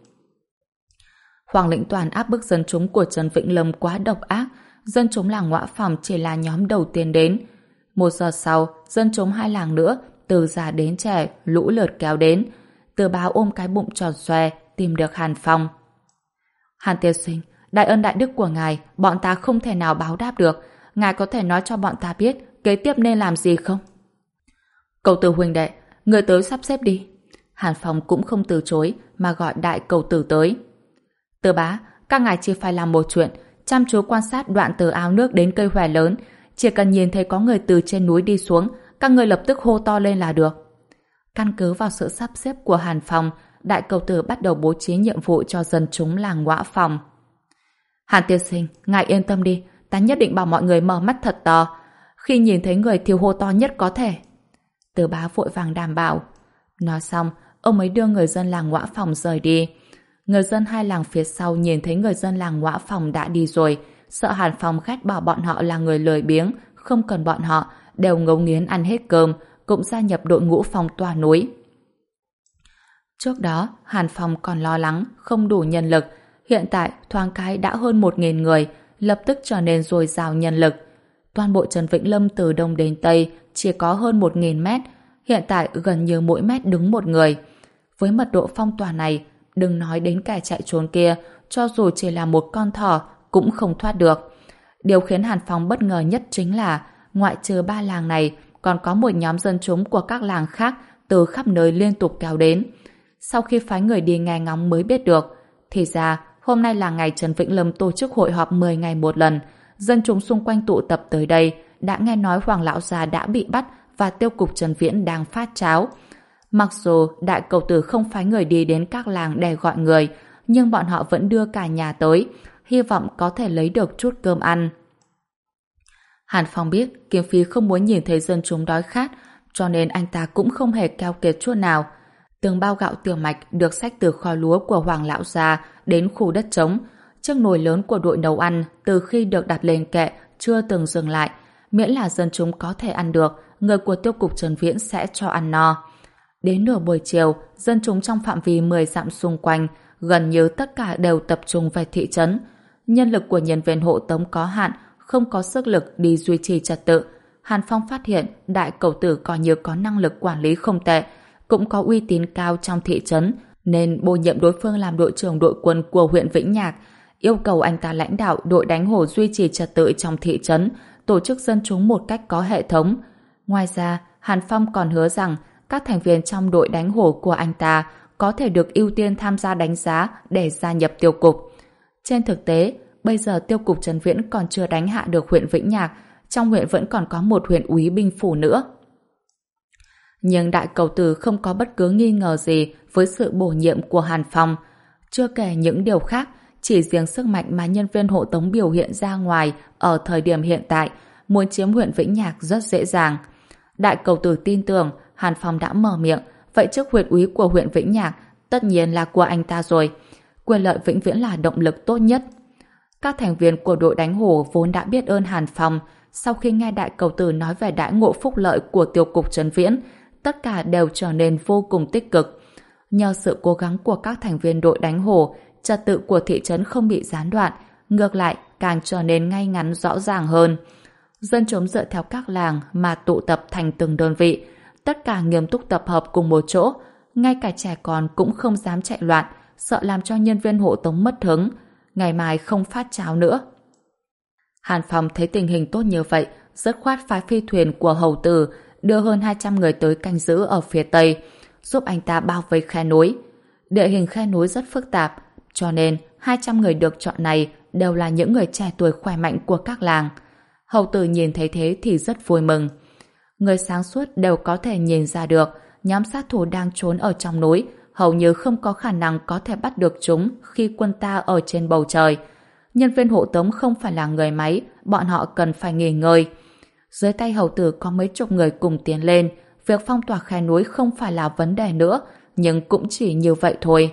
Hoàng Lĩnh Toàn áp bức dân chúng của Trần Vĩnh Lâm quá độc ác. Dân chúng làng Ngõa Phòng chỉ là nhóm đầu tiên đến. Một giờ sau, dân chúng hai làng nữa, từ già đến trẻ, lũ lượt kéo đến. Từ báo ôm cái bụng tròn xoe, tìm được Hàn Phong. Hàn tiên sinh, đại ân đại đức của ngài, bọn ta không thể nào báo đáp được. Ngài có thể nói cho bọn ta biết kế tiếp nên làm gì không? Cầu tử huynh đệ, người tới sắp xếp đi. Hàn Phong cũng không từ chối mà gọi đại cầu tử tới. Từ bá, các ngài chỉ phải làm một chuyện, chăm chú quan sát đoạn từ ao nước đến cây hòe lớn. Chỉ cần nhìn thấy có người từ trên núi đi xuống, các người lập tức hô to lên là được. Căn cứ vào sự sắp xếp của Hàn Phong, đại cầu tử bắt đầu bố trí nhiệm vụ cho dân chúng làng Ngõa Phòng. Hàn tiên sinh, ngài yên tâm đi, ta nhất định bảo mọi người mở mắt thật to. Khi nhìn thấy người thì hô to nhất có thể. Từ bá vội vàng đảm bảo. Nói xong, ông ấy đưa người dân làng Ngõa Phòng rời đi. Người dân hai làng phía sau nhìn thấy người dân làng Ngõa Phòng đã đi rồi, sợ Hàn Phong ghét bỏ bọn họ là người lười biếng, không cần bọn họ, đều ngấu nghiến ăn hết cơm, cũng gia nhập đội ngũ phong tỏa núi. Trước đó, Hàn Phong còn lo lắng không đủ nhân lực, hiện tại thoáng cái đã hơn một nghìn người, lập tức trở nên dồi dào nhân lực. Toàn bộ Trần Vĩnh Lâm từ đông đến tây chỉ có hơn một nghìn mét, hiện tại gần như mỗi mét đứng một người. Với mật độ phong tỏa này, đừng nói đến kẻ chạy trốn kia, cho dù chỉ là một con thỏ cũng không thoát được. Điều khiến Hàn Phong bất ngờ nhất chính là ngoại trừ ba làng này, còn có một nhóm dân chúng của các làng khác từ khắp nơi liên tục kéo đến. Sau khi phái người đi nghe ngóng mới biết được, thì ra hôm nay là ngày Trần Vĩnh Lâm tổ chức hội họp mười ngày một lần. Dân chúng xung quanh tụ tập tới đây đã nghe nói Hoàng lão già đã bị bắt và tiêu cục Trần Viễn đang phát cháo. Mặc dù đại cầu tử không phái người đi đến các làng để gọi người, nhưng bọn họ vẫn đưa cả nhà tới, hy vọng có thể lấy được chút cơm ăn. Hàn Phong biết Kiếm Phi không muốn nhìn thấy dân chúng đói khát, cho nên anh ta cũng không hề keo kiệt chút nào. Từng bao gạo tiểu mạch được xách từ kho lúa của Hoàng lão già đến khu đất trống. Chiếc nồi lớn của đội nấu ăn từ khi được đặt lên kệ chưa từng dừng lại. Miễn là dân chúng có thể ăn được, người của tiêu cục Trần Viễn sẽ cho ăn no. Đến nửa buổi chiều, dân chúng trong phạm vi mười dặm xung quanh gần như tất cả đều tập trung về thị trấn. Nhân lực của nhân viên hộ tống có hạn, không có sức lực đi duy trì trật tự. Hàn Phong phát hiện đại cầu tử coi như có năng lực quản lý không tệ, cũng có uy tín cao trong thị trấn, nên bổ nhiệm đối phương làm đội trưởng đội quân của huyện Vĩnh Nhạc, yêu cầu anh ta lãnh đạo đội đánh hổ duy trì trật tự trong thị trấn, tổ chức dân chúng một cách có hệ thống. Ngoài ra, Hàn Phong còn hứa rằng các thành viên trong đội đánh hổ của anh ta có thể được ưu tiên tham gia đánh giá để gia nhập tiêu cục. Trên thực tế, bây giờ tiêu cục Trấn Viễn còn chưa đánh hạ được huyện Vĩnh Nhạc, trong huyện vẫn còn có một huyện úy binh phủ nữa. Nhưng đại cầu tử không có bất cứ nghi ngờ gì với sự bổ nhiệm của Hàn Phong. Chưa kể những điều khác, chỉ riêng sức mạnh mà nhân viên hộ tống biểu hiện ra ngoài ở thời điểm hiện tại, muốn chiếm huyện Vĩnh Nhạc rất dễ dàng. Đại cầu tử tin tưởng Hàn Phong đã mở miệng, vậy chức huyện úy của huyện Vĩnh Nhạc tất nhiên là của anh ta rồi. Quyền lợi vĩnh viễn là động lực tốt nhất. Các thành viên của đội đánh hổ vốn đã biết ơn Hàn Phong, sau khi nghe đại cầu tử nói về đãi ngộ phúc lợi của tiêu cục Trấn Viễn, tất cả đều trở nên vô cùng tích cực. Nhờ sự cố gắng của các thành viên đội đánh hổ, trật tự của thị trấn không bị gián đoạn, ngược lại càng trở nên ngay ngắn rõ ràng hơn. Dân chúng dựa theo các làng mà tụ tập thành từng đơn vị, tất cả nghiêm túc tập hợp cùng một chỗ, ngay cả trẻ con cũng không dám chạy loạn, sợ làm cho nhân viên hộ tống mất hứng, ngày mai không phát cháo nữa. Hàn Phong thấy tình hình tốt như vậy, dứt khoát phái phi thuyền của hầu tử đưa hơn hai trăm người tới canh giữ ở phía tây, giúp anh ta bao vây khe núi. Địa hình khe núi rất phức tạp, cho nên hai trăm người được chọn này đều là những người trẻ tuổi khỏe mạnh của các làng. Hầu tử nhìn thấy thế thì rất vui mừng. Người sáng suốt đều có thể nhìn ra được nhóm sát thủ đang trốn ở trong núi hầu như không có khả năng có thể bắt được chúng khi quân ta ở trên bầu trời. Nhân viên hộ tống không phải là người máy, bọn họ cần phải nghỉ ngơi. Dưới tay hầu tử có mấy chục người cùng tiến lên, việc phong tỏa khe núi không phải là vấn đề nữa, nhưng cũng chỉ như vậy thôi.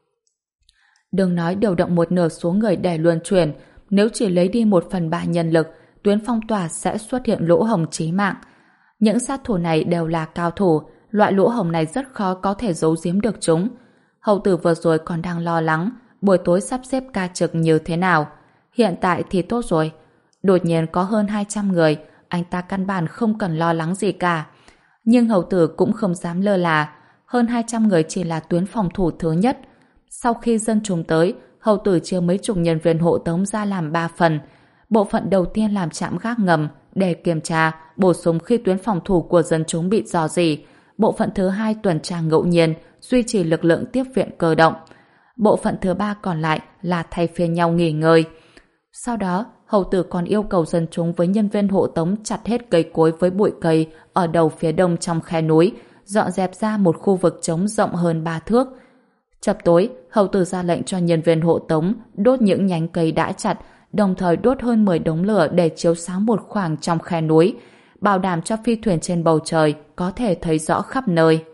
Đừng nói điều động một nửa số người để luân chuyển, nếu chỉ lấy đi một phần ba nhân lực, tuyến phong tỏa sẽ xuất hiện lỗ hổng chí mạng. Những sát thủ này đều là cao thủ, loại lỗ hổng này rất khó có thể giấu giếm được chúng. Hầu tử vừa rồi còn đang lo lắng buổi tối sắp xếp ca trực như thế nào. Hiện tại thì tốt rồi. Đột nhiên có hơn hai trăm người, anh ta căn bản không cần lo lắng gì cả. Nhưng hầu tử cũng không dám lơ là. Hơn hai trăm người chỉ là tuyến phòng thủ thứ nhất. Sau khi dân chúng tới, hầu tử chia mấy chục nhân viên hộ tống ra làm ba phần. Bộ phận đầu tiên làm trạm gác ngầm để kiểm tra, bổ sung khi tuyến phòng thủ của dân chúng bị rò rỉ. Bộ phận thứ hai tuần tra ngẫu nhiên, duy trì lực lượng tiếp viện cơ động. Bộ phận thứ ba còn lại là thay phiên nhau nghỉ ngơi. Sau đó, hầu tử còn yêu cầu dân chúng với nhân viên hộ tống chặt hết cây cối với bụi cây ở đầu phía đông trong khe núi, dọn dẹp ra một khu vực trống rộng hơn ba thước. Chập tối, hầu tử ra lệnh cho nhân viên hộ tống đốt những nhánh cây đã chặt, đồng thời đốt hơn mười đống lửa để chiếu sáng một khoảng trong khe núi, bảo đảm cho phi thuyền trên bầu trời có thể thấy rõ khắp nơi.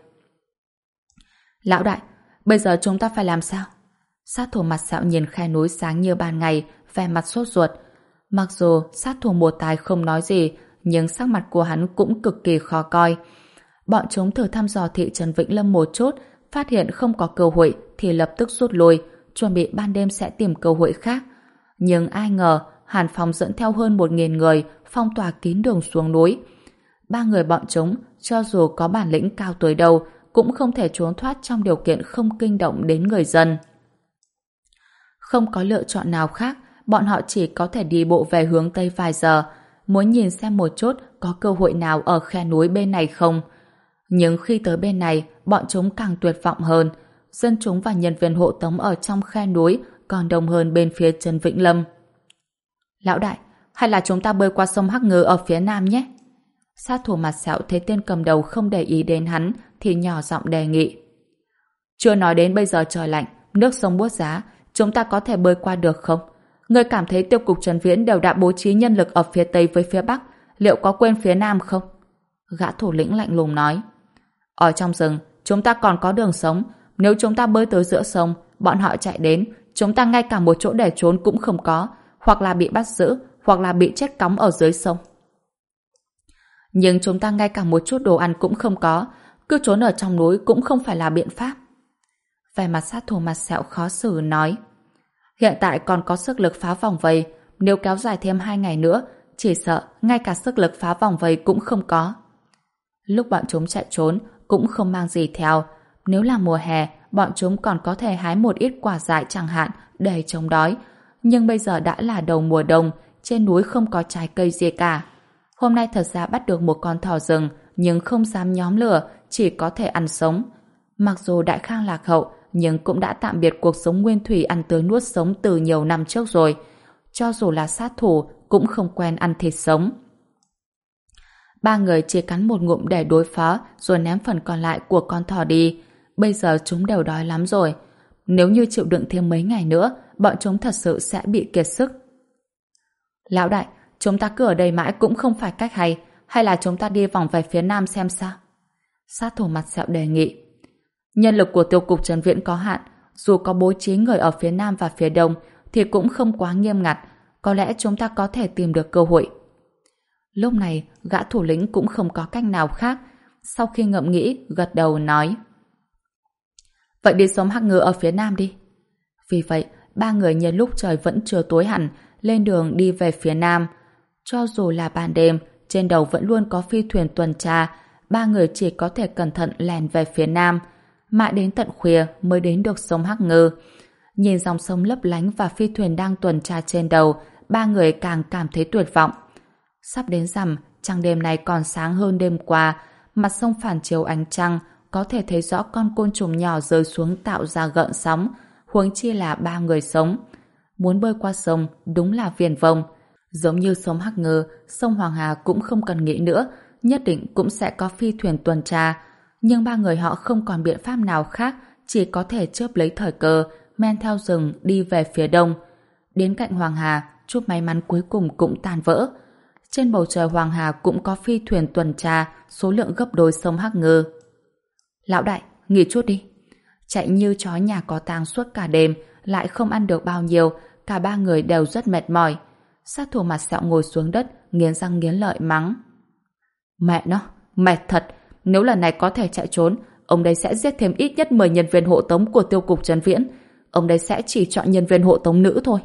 Lão đại, bây giờ chúng ta phải làm sao? Sát thủ mặt sẹo nhìn khe núi sáng như ban ngày, vẻ mặt sốt ruột. Mặc dù sát thủ một tài không nói gì, nhưng sắc mặt của hắn cũng cực kỳ khó coi. Bọn chúng thử thăm dò thị trấn Vĩnh Lâm một chút, phát hiện không có cơ hội thì lập tức rút lui, chuẩn bị ban đêm sẽ tìm cơ hội khác. Nhưng ai ngờ Hàn Phong dẫn theo hơn một nghìn người phong tỏa kín đường xuống núi. Ba người bọn chúng, cho dù có bản lĩnh cao tới đâu, cũng không thể trốn thoát trong điều kiện không kinh động đến người dân. Không có lựa chọn nào khác, bọn họ chỉ có thể đi bộ về hướng Tây vài giờ, muốn nhìn xem một chút có cơ hội nào ở khe núi bên này không. Nhưng khi tới bên này, bọn chúng càng tuyệt vọng hơn. Dân chúng và nhân viên hộ tống ở trong khe núi còn đông hơn bên phía trấn Vĩnh Lâm. Lão đại, hay là chúng ta bơi qua sông Hắc Ngư ở phía nam nhé? Sát thủ mặt sẹo thấy tên cầm đầu không để ý đến hắn thì nhỏ giọng đề nghị. Chưa nói đến bây giờ trời lạnh, nước sông buốt giá, chúng ta có thể bơi qua được không? Người cảm thấy tiêu cục Trấn Viễn đều đã bố trí nhân lực ở phía Tây với phía Bắc, liệu có quên phía Nam không? Gã thủ lĩnh lạnh lùng nói. Ở trong rừng, chúng ta còn có đường sống, nếu chúng ta bơi tới giữa sông, bọn họ chạy đến, chúng ta ngay cả một chỗ để trốn cũng không có, hoặc là bị bắt giữ, hoặc là bị chết cóng ở dưới sông. Nhưng chúng ta ngay cả một chút đồ ăn cũng không có, cứ trốn ở trong núi cũng không phải là biện pháp. Vẻ mặt sát thủ mặt sẹo khó xử nói, hiện tại còn có sức lực phá vòng vây, nếu kéo dài thêm hai ngày nữa, chỉ sợ ngay cả sức lực phá vòng vây cũng không có. Lúc bọn chúng chạy trốn cũng không mang gì theo, nếu là mùa hè, bọn chúng còn có thể hái một ít quả dại chẳng hạn để chống đói, nhưng bây giờ đã là đầu mùa đông, trên núi không có trái cây gì cả. Hôm nay thật ra bắt được một con thỏ rừng, nhưng không dám nhóm lửa, chỉ có thể ăn sống. Mặc dù đại khang lạc hậu, nhưng cũng đã tạm biệt cuộc sống nguyên thủy ăn tươi nuốt sống từ nhiều năm trước rồi. Cho dù là sát thủ, cũng không quen ăn thịt sống. Ba người chỉ cắn một ngụm để đối phó, rồi ném phần còn lại của con thỏ đi. Bây giờ chúng đều đói lắm rồi. Nếu như chịu đựng thêm mấy ngày nữa, bọn chúng thật sự sẽ bị kiệt sức. Lão đại, chúng ta cứ ở đây mãi cũng không phải cách hay, hay là chúng ta đi vòng về phía nam xem sao? Sát thủ mặt sẹo đề nghị. Nhân lực của tiêu cục trấn viễn có hạn, dù có bố trí người ở phía nam và phía đông thì cũng không quá nghiêm ngặt, có lẽ chúng ta có thể tìm được cơ hội. Lúc này, gã thủ lĩnh cũng không có cách nào khác, sau khi ngẫm nghĩ, gật đầu nói. Vậy đi sống hắc ngư ở phía nam đi. Vì vậy, ba người nhân lúc trời vẫn chưa tối hẳn, lên đường đi về phía nam. Cho dù là ban đêm, trên đầu vẫn luôn có phi thuyền tuần tra, ba người chỉ có thể cẩn thận lèn về phía nam, mãi đến tận khuya mới đến được sông Hắc Ngư. Nhìn dòng sông lấp lánh và phi thuyền đang tuần tra trên đầu, ba người càng cảm thấy tuyệt vọng. Sắp đến rằm, trăng đêm này còn sáng hơn đêm qua, mặt sông phản chiếu ánh trăng, có thể thấy rõ con côn trùng nhỏ rơi xuống tạo ra gợn sóng, huống chi là ba người sống. Muốn bơi qua sông đúng là viển vông. Giống như sông Hắc Ngư, sông Hoàng Hà cũng không cần nghĩ nữa, nhất định cũng sẽ có phi thuyền tuần tra. Nhưng ba người họ không còn biện pháp nào khác, chỉ có thể chớp lấy thời cơ, men theo rừng đi về phía đông. Đến cạnh Hoàng Hà, chút may mắn cuối cùng cũng tan vỡ. Trên bầu trời Hoàng Hà cũng có phi thuyền tuần tra, số lượng gấp đôi sông Hắc Ngư. Lão đại, nghỉ chút đi. Chạy như chó nhà có tang suốt cả đêm, lại không ăn được bao nhiêu, cả ba người đều rất mệt mỏi. Sát thủ mặt sẹo ngồi xuống đất, nghiến răng nghiến lợi mắng. Mẹ nó, mệt thật. Nếu lần này có thể chạy trốn, ông đây sẽ giết thêm ít nhất mười nhân viên hộ tống của tiêu cục trấn viễn. Ông đây sẽ chỉ chọn nhân viên hộ tống nữ thôi.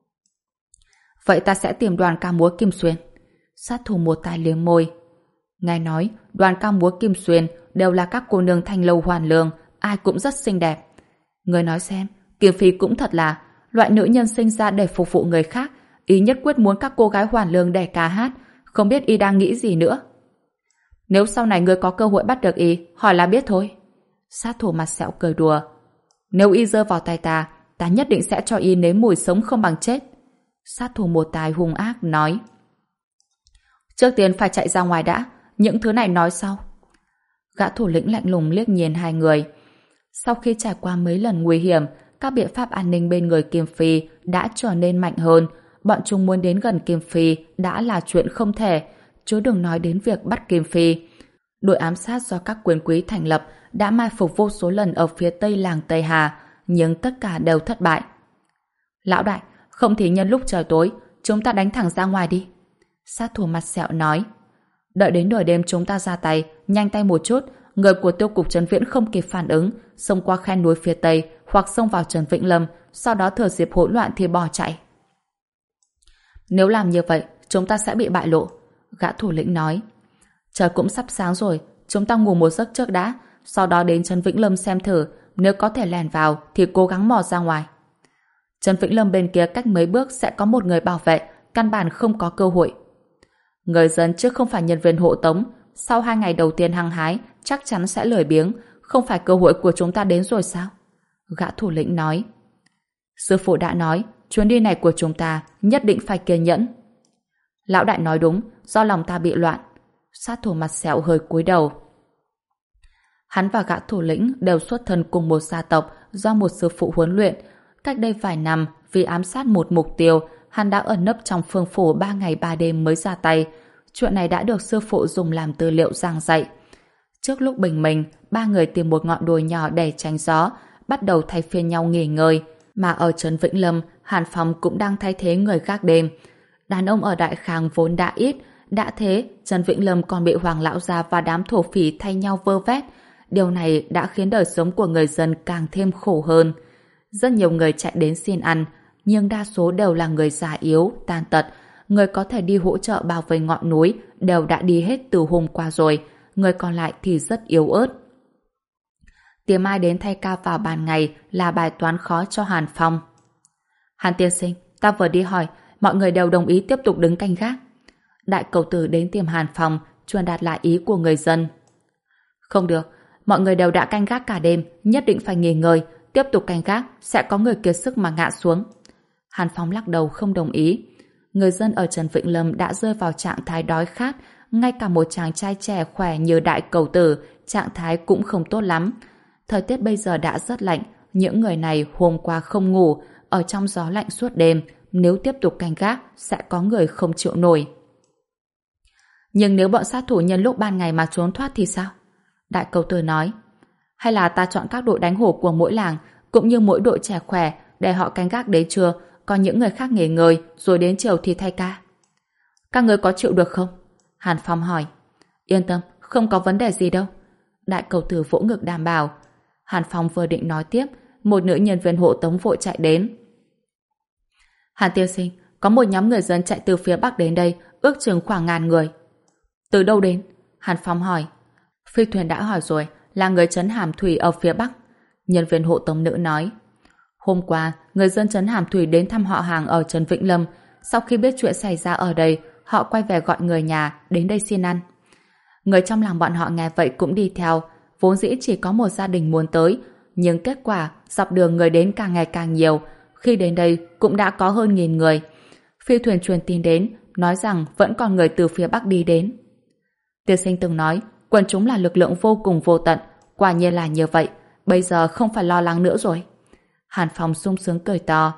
Vậy ta sẽ tìm đoàn ca múa Kim Xuyên. Sát thủ một tai liếm môi. Nghe nói, đoàn ca múa Kim Xuyên đều là các cô nương thanh lâu hoàn lương, ai cũng rất xinh đẹp. Người nói xem, Kim Phi cũng thật là loại nữ nhân sinh ra để phục vụ người khác, ý nhất quyết muốn các cô gái hoàn lương để ca hát, không biết y đang nghĩ gì nữa. Nếu sau này ngươi có cơ hội bắt được y, hỏi là biết thôi. Sát thủ mặt sẹo cười đùa. Nếu y rơi vào tay ta, ta nhất định sẽ cho y nếm mùi sống không bằng chết. Sát thủ một tài hung ác nói. Trước tiên phải chạy ra ngoài đã, những thứ này nói sau. Gã thủ lĩnh lạnh lùng liếc nhìn hai người. Sau khi trải qua mấy lần nguy hiểm, các biện pháp an ninh bên người Kim Phi đã trở nên mạnh hơn. Bọn chúng muốn đến gần Kim Phi đã là chuyện không thể, chứ đừng nói đến việc bắt Kim Phi. Đội ám sát do các quyền quý thành lập đã mai phục vô số lần ở phía tây làng Tây Hà, nhưng tất cả đều thất bại. Lão đại, không thì nhân lúc trời tối, chúng ta đánh thẳng ra ngoài đi. Sát thủ mặt sẹo nói. Đợi đến nửa đêm chúng ta ra tay, nhanh tay một chút, người của tiêu cục trấn viễn không kịp phản ứng, xông qua khe núi phía tây hoặc xông vào Trần Vĩnh Lâm, sau đó thừa dịp hỗn loạn thì bỏ chạy. Nếu làm như vậy, chúng ta sẽ bị bại lộ. Gã thủ lĩnh nói. Trời cũng sắp sáng rồi, chúng ta ngủ một giấc trước đã, sau đó đến Trần Vĩnh Lâm xem thử, nếu có thể lèn vào thì cố gắng mò ra ngoài. Trần Vĩnh Lâm bên kia cách mấy bước sẽ có một người bảo vệ, căn bản không có cơ hội. Người dân trước không phải nhân viên hộ tống, sau hai ngày đầu tiên hăng hái chắc chắn sẽ lười biếng, không phải cơ hội của chúng ta đến rồi sao? Gã thủ lĩnh nói. Sư phụ đã nói, chuyến đi này của chúng ta nhất định phải kiên nhẫn. Lão đại nói đúng, do lòng ta bị loạn. Sát thủ mặt sẹo hơi cúi đầu. Hắn và gã thủ lĩnh đều xuất thân cùng một gia tộc do một sư phụ huấn luyện. Cách đây vài năm, vì ám sát một mục tiêu, hắn đã ẩn nấp trong phương phủ ba ngày ba đêm mới ra tay. Chuyện này đã được sư phụ dùng làm tư liệu giảng dạy. Trước lúc bình minh, ba người tìm một ngọn đồi nhỏ để tránh gió, bắt đầu thay phiên nhau nghỉ ngơi. Mà ở Trấn Vĩnh Lâm, Hàn Phong cũng đang thay thế người gác đêm. Đàn ông ở Đại Khang vốn đã ít, đã thế, Trần Vĩnh Lâm còn bị Hoàng lão gia và đám thổ phỉ thay nhau vơ vét. Điều này đã khiến đời sống của người dân càng thêm khổ hơn. Rất nhiều người chạy đến xin ăn, nhưng đa số đều là người già yếu, tàn tật. Người có thể đi hỗ trợ bảo vệ ngọn núi đều đã đi hết từ hôm qua rồi, người còn lại thì rất yếu ớt. Tìm ai đến thay ca vào ban ngày là bài toán khó cho Hàn Phong. Hàn tiên sinh, ta vừa đi hỏi, mọi người đều đồng ý tiếp tục đứng canh gác. Đại cầu tử đến tìm Hàn Phong, truyền đạt lại ý của người dân. Không được, mọi người đều đã canh gác cả đêm, nhất định phải nghỉ ngơi, tiếp tục canh gác, sẽ có người kiệt sức mà ngã xuống. Hàn Phong lắc đầu không đồng ý. Người dân ở Trần Vĩnh Lâm đã rơi vào trạng thái đói khát, ngay cả một chàng trai trẻ khỏe như đại cầu tử, trạng thái cũng không tốt lắm. Thời tiết bây giờ đã rất lạnh, những người này hôm qua không ngủ, ở trong gió lạnh suốt đêm, nếu tiếp tục canh gác, sẽ có người không chịu nổi. Nhưng nếu bọn sát thủ nhân lúc ban ngày mà trốn thoát thì sao? Đại cầu tử nói, hay là ta chọn các đội đánh hổ của mỗi làng, cũng như mỗi đội trẻ khỏe, để họ canh gác đến trưa, còn những người khác nghỉ ngơi, rồi đến chiều thì thay ca. Các người có chịu được không? Hàn Phong hỏi. Yên tâm, không có vấn đề gì đâu. Đại cầu tử vỗ ngực đảm bảo. Hàn Phong vừa định nói tiếp, một nữ nhân viên hộ tống vội chạy đến. Hàn tiên sinh, có một nhóm người dân chạy từ phía Bắc đến đây, ước chừng khoảng ngàn người. Từ đâu đến? Hàn Phong hỏi. Phi thuyền đã hỏi rồi, là người trấn Hàm Thủy ở phía Bắc. Nhân viên hộ tống nữ nói. Hôm qua, người dân trấn Hàm Thủy đến thăm họ hàng ở Trấn Vĩnh Lâm. Sau khi biết chuyện xảy ra ở đây, họ quay về gọi người nhà đến đây xin ăn. Người trong làng bọn họ nghe vậy cũng đi theo. Vốn dĩ chỉ có một gia đình muốn tới, nhưng kết quả dọc đường người đến càng ngày càng nhiều. Khi đến đây cũng đã có hơn nghìn người. Phi thuyền truyền tin đến, nói rằng vẫn còn người từ phía Bắc đi đến. Tiên sinh từng nói, quần chúng là lực lượng vô cùng vô tận. Quả nhiên là như vậy. Bây giờ không phải lo lắng nữa rồi. Hàn Phong sung sướng cười to.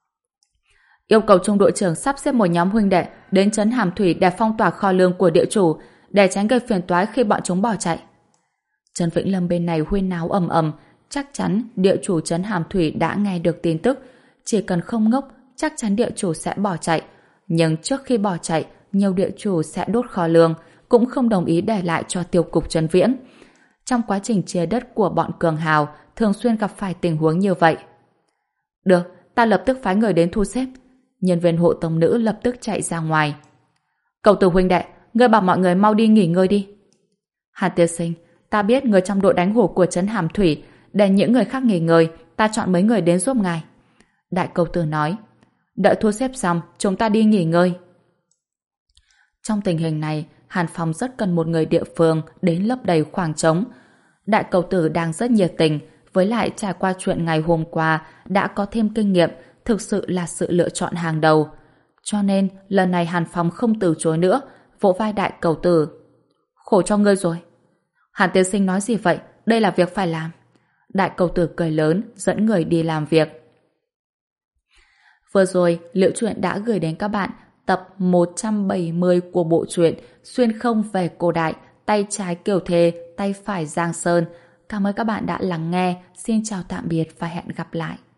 Yêu cầu trung đội trưởng sắp xếp một nhóm huynh đệ đến trấn Hàm Thủy để phong tỏa kho lương của địa chủ, để tránh gây phiền toái khi bọn chúng bỏ chạy. Trấn Vĩnh Lâm bên này huyên náo ầm ầm, chắc chắn địa chủ trấn Hàm Thủy đã nghe được tin tức, chỉ cần không ngốc, chắc chắn địa chủ sẽ bỏ chạy. Nhưng trước khi bỏ chạy, nhiều địa chủ sẽ đốt kho lương, cũng không đồng ý để lại cho tiêu cục Trấn Viễn. Trong quá trình chia đất của bọn cường hào, thường xuyên gặp phải tình huống như vậy. Được, ta lập tức phái người đến thu xếp. Nhân viên hộ tống nữ lập tức chạy ra ngoài. Cầu tử huynh đệ, ngươi bảo mọi người mau đi nghỉ ngơi đi. Hàn tiên sinh, ta biết người trong đội đánh hổ của trấn Hàm Thủy, để những người khác nghỉ ngơi, ta chọn mấy người đến giúp ngài. Đại cầu tử nói. Đợi thu xếp xong, chúng ta đi nghỉ ngơi. Trong tình hình này, Hàn Phong rất cần một người địa phương đến lấp đầy khoảng trống. Đại cầu tử đang rất nhiệt tình, với lại trải qua chuyện ngày hôm qua đã có thêm kinh nghiệm, thực sự là sự lựa chọn hàng đầu. Cho nên, lần này Hàn Phong không từ chối nữa, vỗ vai đại cầu tử. Khổ cho ngươi rồi. Hàn tiên sinh nói gì vậy? Đây là việc phải làm. Đại cầu tử cười lớn, dẫn người đi làm việc. Vừa rồi, Liễu Truyện đã gửi đến các bạn tập một trăm bảy mươi của bộ truyện Xuyên không về cổ đại, tay trái Kiều Thề, tay phải Giang Sơn. Cảm ơn các bạn đã lắng nghe. Xin chào tạm biệt và hẹn gặp lại.